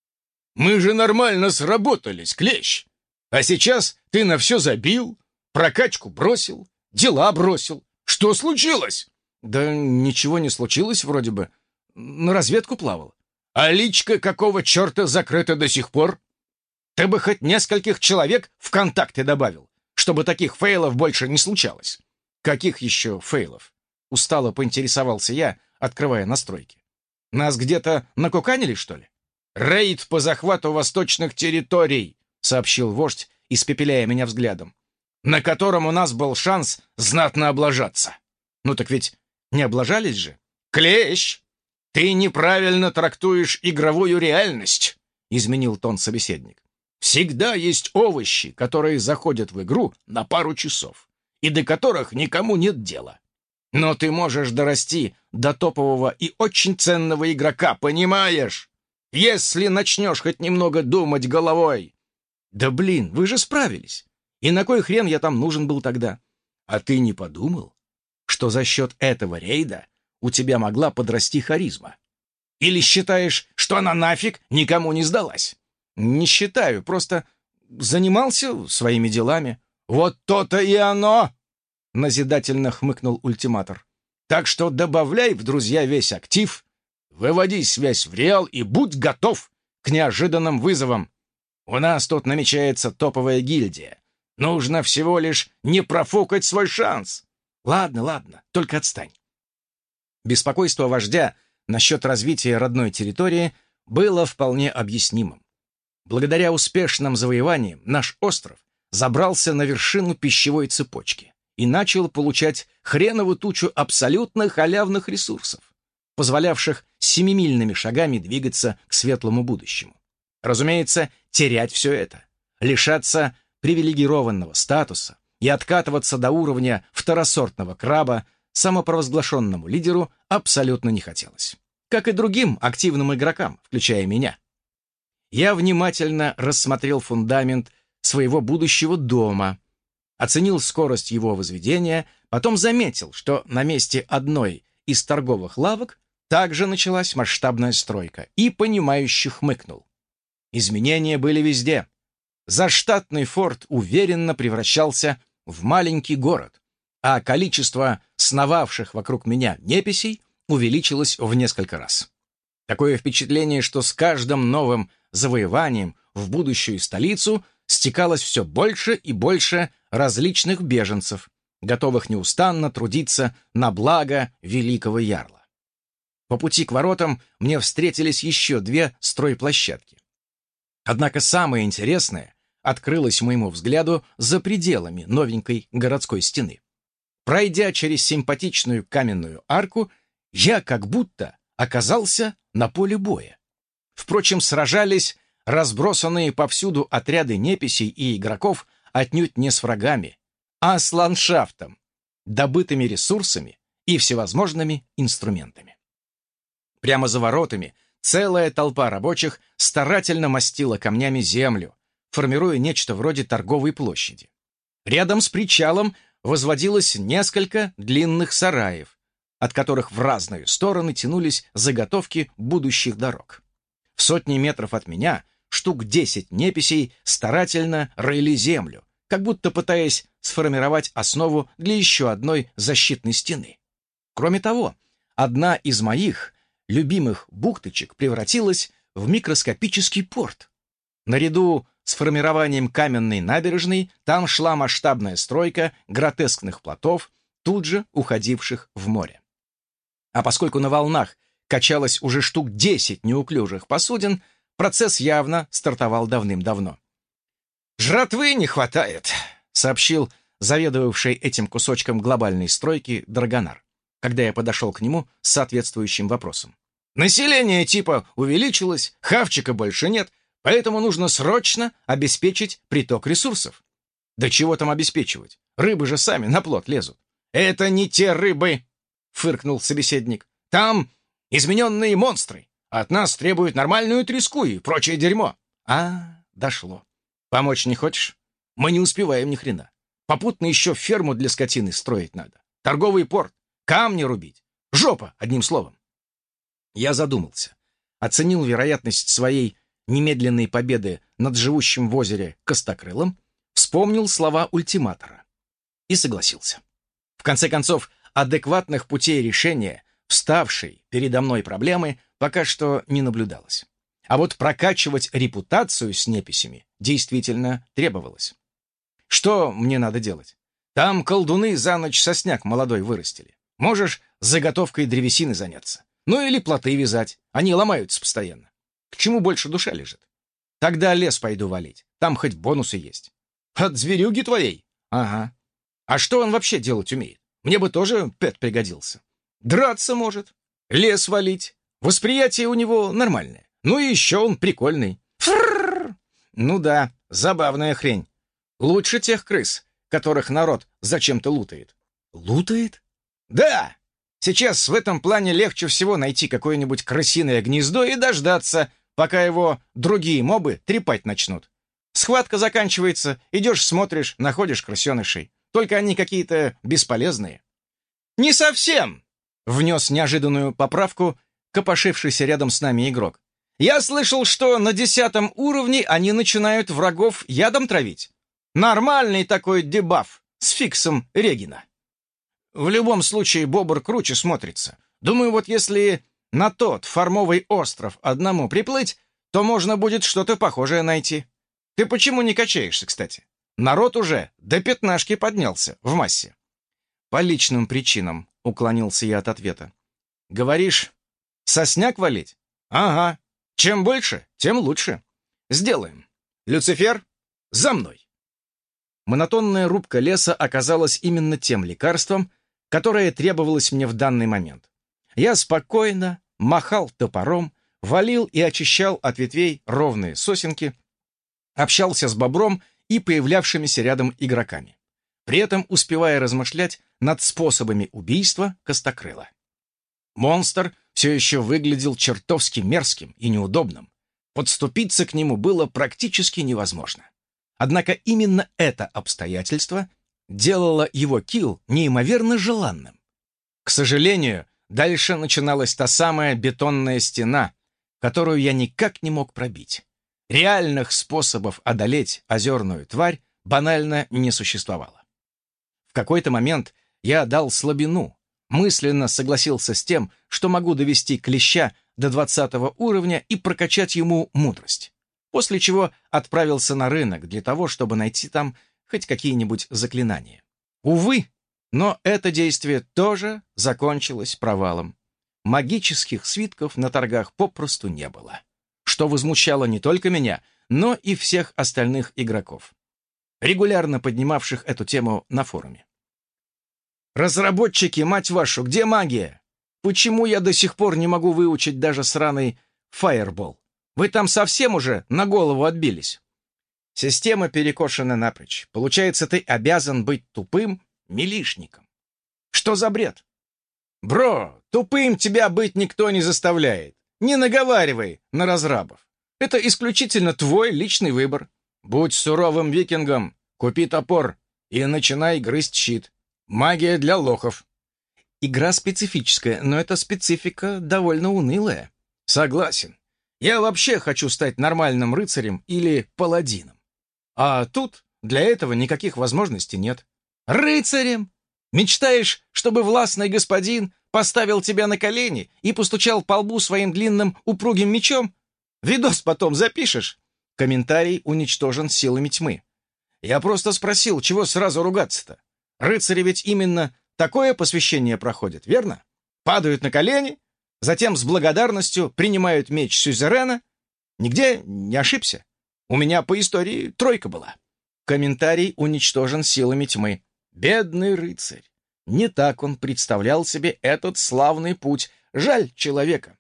Мы же нормально сработались, клещ. А сейчас ты на все забил, прокачку бросил, дела бросил. Что случилось? Да ничего не случилось вроде бы. На разведку плавал. А личка какого черта закрыта до сих пор? Ты бы хоть нескольких человек в контакты добавил, чтобы таких фейлов больше не случалось. Каких еще фейлов? Устало поинтересовался я, открывая настройки. Нас где-то накуканили, что ли? Рейд по захвату восточных территорий, сообщил вождь, испепеляя меня взглядом, на котором у нас был шанс знатно облажаться. Ну так ведь не облажались же? Клещ, ты неправильно трактуешь игровую реальность, изменил тон собеседник. Всегда есть овощи, которые заходят в игру на пару часов, и до которых никому нет дела. Но ты можешь дорасти до топового и очень ценного игрока, понимаешь? Если начнешь хоть немного думать головой. Да блин, вы же справились. И на кой хрен я там нужен был тогда? А ты не подумал, что за счет этого рейда у тебя могла подрасти харизма? Или считаешь, что она нафиг никому не сдалась? Не считаю, просто занимался своими делами. Вот то-то и оно! Назидательно хмыкнул ультиматор. Так что добавляй в друзья весь актив, выводи связь в реал и будь готов к неожиданным вызовам. У нас тут намечается топовая гильдия. Нужно всего лишь не профукать свой шанс. Ладно, ладно, только отстань. Беспокойство вождя насчет развития родной территории было вполне объяснимым. Благодаря успешным завоеваниям наш остров забрался на вершину пищевой цепочки и начал получать хреновую тучу абсолютно халявных ресурсов, позволявших семимильными шагами двигаться к светлому будущему. Разумеется, терять все это, лишаться привилегированного статуса и откатываться до уровня второсортного краба самопровозглашенному лидеру абсолютно не хотелось. Как и другим активным игрокам, включая меня. Я внимательно рассмотрел фундамент своего будущего дома, оценил скорость его возведения, потом заметил, что на месте одной из торговых лавок также началась масштабная стройка, и понимающе хмыкнул. Изменения были везде. Заштатный форт уверенно превращался в маленький город, а количество сновавших вокруг меня неписей увеличилось в несколько раз. Такое впечатление, что с каждым новым завоеванием в будущую столицу стекалось все больше и больше различных беженцев, готовых неустанно трудиться на благо великого ярла. По пути к воротам мне встретились еще две стройплощадки. Однако самое интересное открылось моему взгляду за пределами новенькой городской стены. Пройдя через симпатичную каменную арку, я как будто оказался на поле боя. Впрочем, сражались разбросанные повсюду отряды неписей и игроков отнюдь не с врагами, а с ландшафтом, добытыми ресурсами и всевозможными инструментами. Прямо за воротами целая толпа рабочих старательно мастила камнями землю, формируя нечто вроде торговой площади. Рядом с причалом возводилось несколько длинных сараев, от которых в разные стороны тянулись заготовки будущих дорог. В сотни метров от меня штук десять неписей старательно рыли землю, как будто пытаясь сформировать основу для еще одной защитной стены. Кроме того, одна из моих любимых бухточек превратилась в микроскопический порт. Наряду с формированием каменной набережной там шла масштабная стройка гротескных плотов, тут же уходивших в море. А поскольку на волнах качалось уже штук десять неуклюжих посудин, процесс явно стартовал давным-давно. «Жратвы не хватает», — сообщил заведовавший этим кусочком глобальной стройки Драгонар, когда я подошел к нему с соответствующим вопросом. «Население типа увеличилось, хавчика больше нет, поэтому нужно срочно обеспечить приток ресурсов». «Да чего там обеспечивать? Рыбы же сами на плот лезут». «Это не те рыбы», — фыркнул собеседник. «Там измененные монстры. От нас требуют нормальную треску и прочее дерьмо». «А, дошло. Помочь не хочешь? Мы не успеваем ни хрена. Попутно еще ферму для скотины строить надо. Торговый порт, камни рубить. Жопа, одним словом». Я задумался, оценил вероятность своей немедленной победы над живущим в озере Костокрылом, вспомнил слова ультиматора и согласился. В конце концов, адекватных путей решения вставшей передо мной проблемы пока что не наблюдалось. А вот прокачивать репутацию с неписями действительно требовалось. Что мне надо делать? Там колдуны за ночь сосняк молодой вырастили. Можешь заготовкой древесины заняться. Ну или плоты вязать. Они ломаются постоянно. К чему больше душа лежит? Тогда лес пойду валить. Там хоть бонусы есть. От зверюги твоей? Ага. А что он вообще делать умеет? Мне бы тоже пэт пригодился. Драться может. Лес валить. Восприятие у него нормальное. Ну и еще он прикольный. Фрррр. Ну да, забавная хрень. Лучше тех крыс, которых народ зачем-то лутает. Лутает? Да! Сейчас в этом плане легче всего найти какое-нибудь крысиное гнездо и дождаться, пока его другие мобы трепать начнут. Схватка заканчивается, идешь, смотришь, находишь крысенышей. Только они какие-то бесполезные. «Не совсем!» — внес неожиданную поправку копошившийся рядом с нами игрок. «Я слышал, что на десятом уровне они начинают врагов ядом травить. Нормальный такой дебаф с фиксом Регина. В любом случае бобр круче смотрится. Думаю, вот если на тот формовый остров одному приплыть, то можно будет что-то похожее найти. Ты почему не качаешься, кстати? Народ уже до пятнашки поднялся в массе». «По личным причинам», — уклонился я от ответа. «Говоришь, сосняк валить? Ага. Чем больше, тем лучше. Сделаем. Люцифер, за мной». Монотонная рубка леса оказалась именно тем лекарством, которое требовалось мне в данный момент. Я спокойно махал топором, валил и очищал от ветвей ровные сосенки, общался с бобром и появлявшимися рядом игроками, при этом успевая размышлять над способами убийства Костокрыла. Монстр все еще выглядел чертовски мерзким и неудобным. Подступиться к нему было практически невозможно. Однако именно это обстоятельство делало его килл неимоверно желанным. К сожалению, дальше начиналась та самая бетонная стена, которую я никак не мог пробить. Реальных способов одолеть озерную тварь банально не существовало. В какой-то момент я дал слабину, мысленно согласился с тем, что могу довести клеща до двадцатого уровня и прокачать ему мудрость, после чего отправился на рынок для того, чтобы найти там хоть какие-нибудь заклинания. Увы, но это действие тоже закончилось провалом. Магических свитков на торгах попросту не было, что возмущало не только меня, но и всех остальных игроков, регулярно поднимавших эту тему на форуме. «Разработчики, мать вашу, где магия? Почему я до сих пор не могу выучить даже сраный Fireball? Вы там совсем уже на голову отбились?» Система перекошена напрочь. Получается, ты обязан быть тупым милишником. Что за бред? Бро, тупым тебя быть никто не заставляет. Не наговаривай на разрабов. Это исключительно твой личный выбор. Будь суровым викингом, купи топор и начинай грызть щит. Магия для лохов. Игра специфическая, но эта специфика довольно унылая. Согласен. Я вообще хочу стать нормальным рыцарем или паладином. А тут для этого никаких возможностей нет. Рыцарем? Мечтаешь, чтобы властный господин поставил тебя на колени и постучал по лбу своим длинным упругим мечом? Видос потом запишешь? Комментарий уничтожен силами тьмы. Я просто спросил, чего сразу ругаться-то? Рыцари ведь именно такое посвящение проходят, верно? Падают на колени, затем с благодарностью принимают меч сюзерена. Нигде не ошибся. У меня по истории тройка была. Комментарий уничтожен силами тьмы. Бедный рыцарь. Не так он представлял себе этот славный путь. Жаль человека.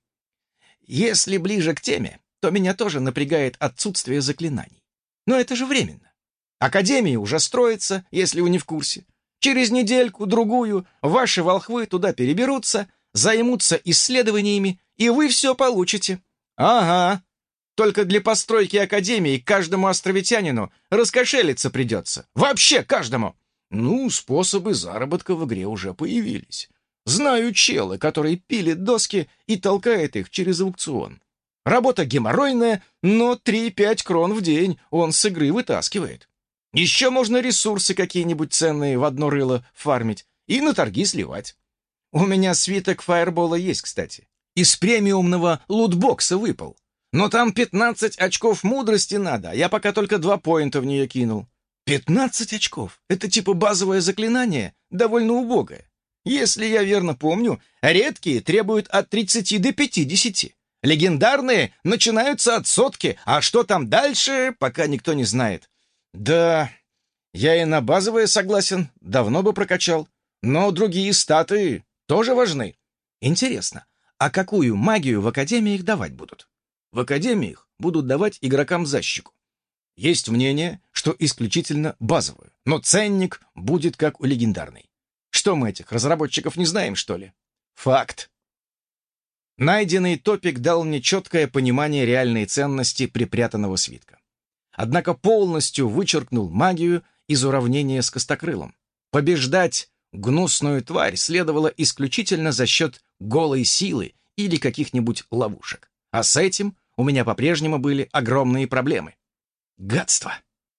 Если ближе к теме, то меня тоже напрягает отсутствие заклинаний. Но это же временно. Академия уже строится, если вы не в курсе. Через недельку-другую ваши волхвы туда переберутся, займутся исследованиями, и вы все получите. Ага. Только для постройки академии каждому островитянину раскошелиться придется. Вообще каждому. Ну, способы заработка в игре уже появились. Знаю чела, который пилит доски и толкает их через аукцион. Работа геморройная, но три-пять крон в день он с игры вытаскивает. Еще можно ресурсы какие-нибудь ценные в одно рыло фармить и на торги сливать. У меня свиток фаербола есть, кстати. Из премиумного лутбокса выпал. Но там пятнадцать очков мудрости надо, а я пока только два поинта в нее кинул. пятнадцать очков? Это типа базовое заклинание, довольно убогое. Если я верно помню, редкие требуют от тридцати до пятидесяти. Легендарные начинаются от сотки, а что там дальше, пока никто не знает. Да, я и на базовое согласен, давно бы прокачал. Но другие статы тоже важны. Интересно, а какую магию в академиях давать будут? В академиях будут давать игрокам защику. Есть мнение, что исключительно базовую, но ценник будет как у легендарной. Что мы этих разработчиков не знаем, что ли? Факт. Найденный топик дал мне четкое понимание реальной ценности припрятанного свитка. Однако полностью вычеркнул магию из уравнения с Костокрылом. Побеждать гнусную тварь следовало исключительно за счет голой силы или каких-нибудь ловушек. А с этим у меня по-прежнему были огромные проблемы. Гадство!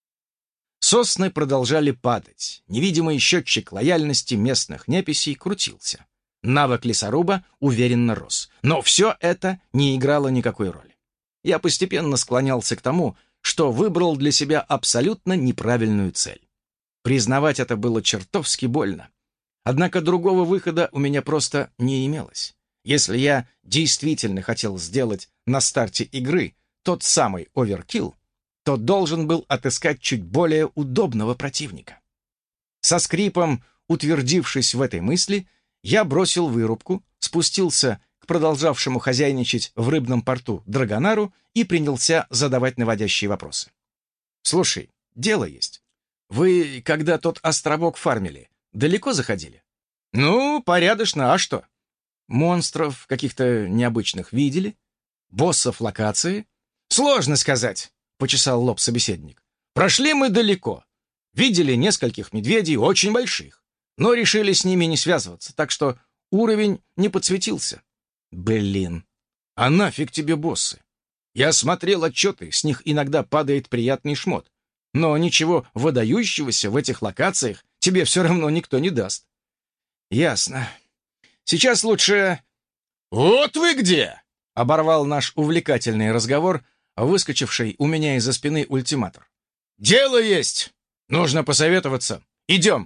Сосны продолжали падать. Невидимый счетчик лояльности местных неписей крутился. Навык лесоруба уверенно рос. Но все это не играло никакой роли. Я постепенно склонялся к тому, что выбрал для себя абсолютно неправильную цель. Признавать это было чертовски больно. Однако другого выхода у меня просто не имелось. Если я действительно хотел сделать на старте игры тот самый оверкилл, то должен был отыскать чуть более удобного противника. Со скрипом, утвердившись в этой мысли, я бросил вырубку, спустился к продолжавшему хозяйничать в рыбном порту Драгонару и принялся задавать наводящие вопросы. «Слушай, дело есть. Вы, когда тот островок фармили, далеко заходили?» «Ну, порядочно, а что?» «Монстров каких-то необычных видели? Боссов локации?» «Сложно сказать», — почесал лоб собеседник. «Прошли мы далеко. Видели нескольких медведей, очень больших, но решили с ними не связываться, так что уровень не подсветился». «Блин, а нафиг тебе боссы? Я смотрел отчеты, с них иногда падает приятный шмот, но ничего выдающегося в этих локациях тебе все равно никто не даст». «Ясно. Сейчас лучше...» «Вот вы где!» — оборвал наш увлекательный разговор выскочивший у меня из-за спины ультиматор. «Дело есть! Нужно посоветоваться. Идем!»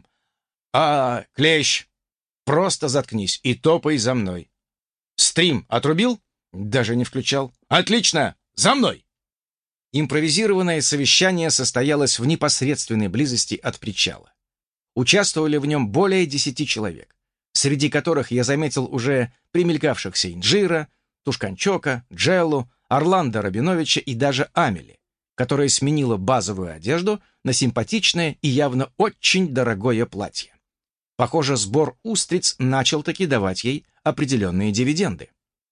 «А, клещ, просто заткнись и топай за мной». «Стрим отрубил?» «Даже не включал». «Отлично! За мной!» Импровизированное совещание состоялось в непосредственной близости от причала. Участвовали в нем более десяти человек, среди которых я заметил уже примелькавшихся Инжира, Тушканчока, Джеллу, Орландо Рабиновича и даже Амели, которая сменила базовую одежду на симпатичное и явно очень дорогое платье. Похоже, сбор устриц начал таки давать ей определенные дивиденды.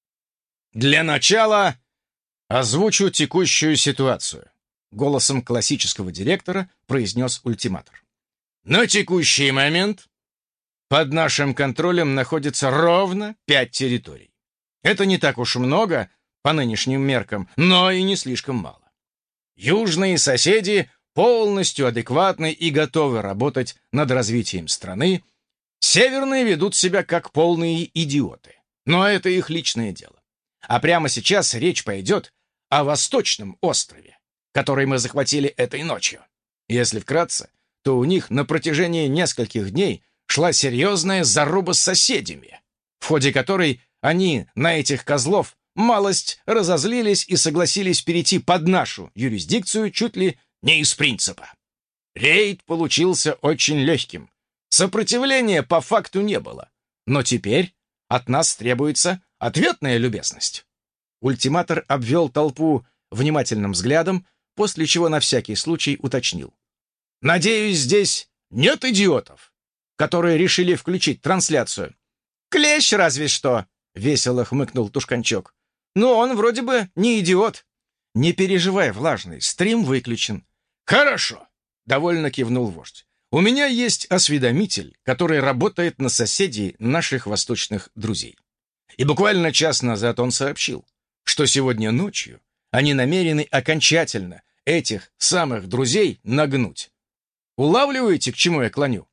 «Для начала озвучу текущую ситуацию», — голосом классического директора произнес ультиматор. «На текущий момент под нашим контролем находится ровно пять территорий. Это не так уж много по нынешним меркам, но и не слишком мало. Южные соседи полностью адекватны и готовы работать над развитием страны. Северные ведут себя как полные идиоты, но это их личное дело. А прямо сейчас речь пойдет о Восточном острове, который мы захватили этой ночью. Если вкратце, то у них на протяжении нескольких дней шла серьезная заруба с соседями, в ходе которой они на этих козлов малость разозлились и согласились перейти под нашу юрисдикцию чуть ли не из принципа. Рейд получился очень легким. Сопротивления по факту не было. Но теперь от нас требуется ответная любезность. Ультиматор обвел толпу внимательным взглядом, после чего на всякий случай уточнил. «Надеюсь, здесь нет идиотов, которые решили включить трансляцию?» «Клещ разве что!» — весело хмыкнул Тушканчок. «Но он вроде бы не идиот». «Не переживай, Влажный, стрим выключен». «Хорошо», — довольно кивнул вождь. «У меня есть осведомитель, который работает на соседей наших восточных друзей. И буквально час назад он сообщил, что сегодня ночью они намерены окончательно этих самых друзей нагнуть. Улавливаете, к чему я клоню?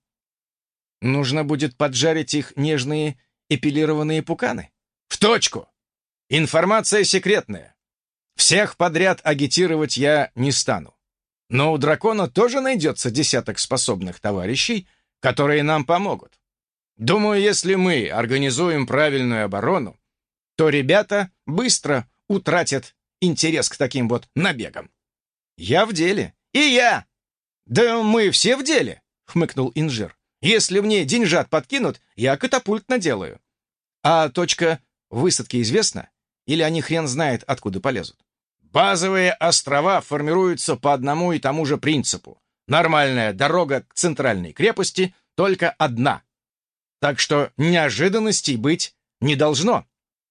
Нужно будет поджарить их нежные эпилированные пуканы. В точку! Информация секретная. Всех подряд агитировать я не стану. Но у дракона тоже найдется десяток способных товарищей, которые нам помогут. Думаю, если мы организуем правильную оборону, то ребята быстро утратят интерес к таким вот набегам. Я в деле. И я. Да мы все в деле, хмыкнул инжир. Если мне деньжат подкинут, я катапульт наделаю. А точка высадки известна? Или они хрен знает, откуда полезут? Базовые острова формируются по одному и тому же принципу. Нормальная дорога к центральной крепости только одна. Так что неожиданностей быть не должно.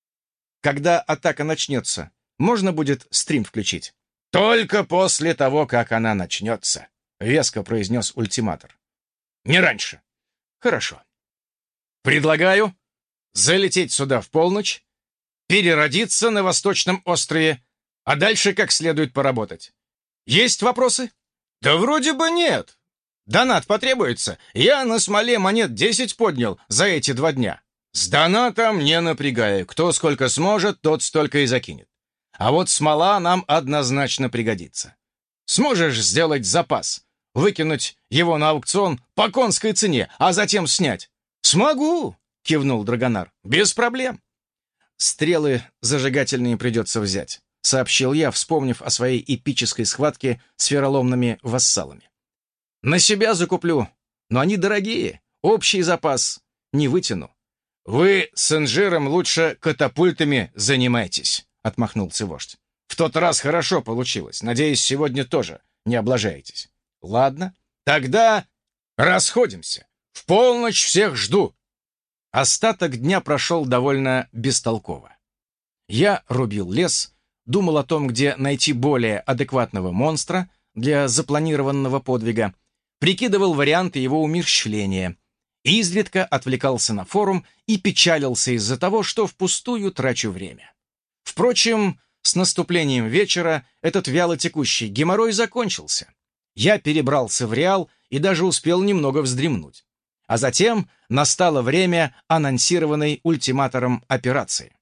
Когда атака начнется, можно будет стрим включить? Только после того, как она начнется, веско произнес ультиматор. Не раньше. Хорошо. Предлагаю залететь сюда в полночь, переродиться на Восточном острове, а дальше как следует поработать. Есть вопросы? Да вроде бы нет. Донат потребуется. Я на смоле монет десять поднял за эти два дня. С донатом не напрягаю. Кто сколько сможет, тот столько и закинет. А вот смола нам однозначно пригодится. Сможешь сделать запас, выкинуть его на аукцион по конской цене, а затем снять? Смогу, кивнул Драгонар. Без проблем. Стрелы зажигательные придется взять, сообщил я, вспомнив о своей эпической схватке с вероломными вассалами. На себя закуплю, но они дорогие, общий запас не вытяну. Вы с инжиром лучше катапультами занимайтесь, отмахнулся вождь. В тот раз хорошо получилось, надеюсь, сегодня тоже не облажаетесь. Ладно, тогда расходимся. В полночь всех жду. Остаток дня прошел довольно бестолково. Я рубил лес, думал о том, где найти более адекватного монстра для запланированного подвига, прикидывал варианты его умерщвления, изредка отвлекался на форум и печалился из-за того, что впустую трачу время. Впрочем, с наступлением вечера этот вялотекущий геморрой закончился. Я перебрался в Реал и даже успел немного вздремнуть. А затем настало время анонсированной ультиматором операции.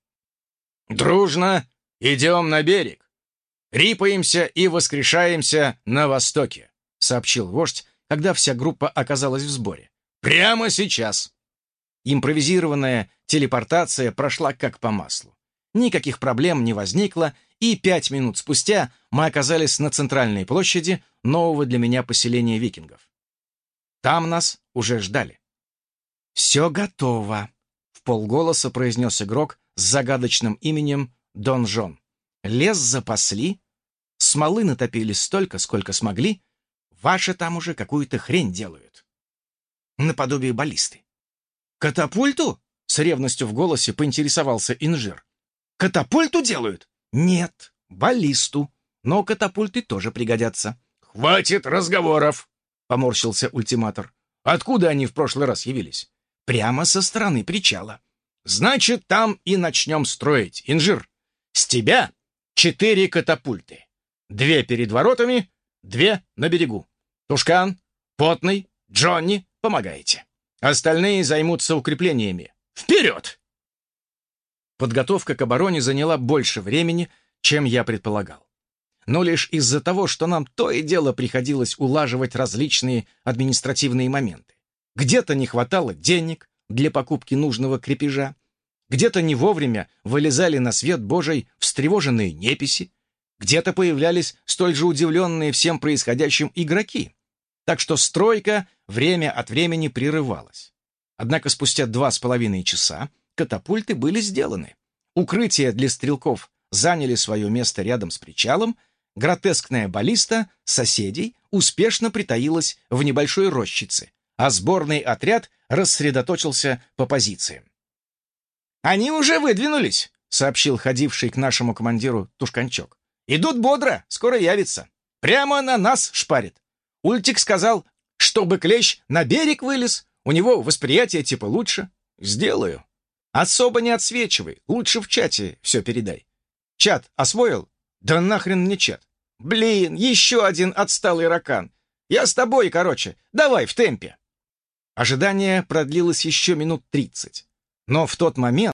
«Дружно идем на берег. Рипаемся и воскрешаемся на востоке», — сообщил вождь, когда вся группа оказалась в сборе. «Прямо сейчас». Импровизированная телепортация прошла как по маслу. Никаких проблем не возникло, и пять минут спустя мы оказались на центральной площади нового для меня поселения викингов. Там нас уже ждали. «Все готово», — вполголоса произнес игрок с загадочным именем Дон Жон. «Лес запасли, смолы натопили столько, сколько смогли, ваши там уже какую-то хрень делают. Наподобие баллисты». «Катапульту?» — с ревностью в голосе поинтересовался инжир. «Катапульту делают?» «Нет, баллисту, но катапульты тоже пригодятся». «Хватит разговоров!» — поморщился ультиматор. «Откуда они в прошлый раз явились?» «Прямо со стороны причала». «Значит, там и начнем строить, инжир. С тебя четыре катапульты. Две перед воротами, две на берегу. Тушкан, Потный, Джонни, помогаете. Остальные займутся укреплениями. Вперед!» Подготовка к обороне заняла больше времени, чем я предполагал. Но лишь из-за того, что нам то и дело приходилось улаживать различные административные моменты. Где-то не хватало денег для покупки нужного крепежа, где-то не вовремя вылезали на свет Божий встревоженные неписи, где-то появлялись столь же удивленные всем происходящим игроки. Так что стройка время от времени прерывалась. Однако спустя два с половиной часа катапульты были сделаны. Укрытия для стрелков заняли свое место рядом с причалом, гротескная баллиста соседей успешно притаилась в небольшой рощице, а сборный отряд рассредоточился по позициям. «Они уже выдвинулись», — сообщил ходивший к нашему командиру Тушканчок. «Идут бодро, скоро явится. Прямо на нас шпарит. Ультик сказал, чтобы клещ на берег вылез, у него восприятие типа лучше. Сделаю. Особо не отсвечивай, лучше в чате все передай». Чат освоил? Да нахрен мне чат. Блин, еще один отсталый ракан. Я с тобой, короче. Давай в темпе. Ожидание продлилось еще минут тридцать. Но в тот момент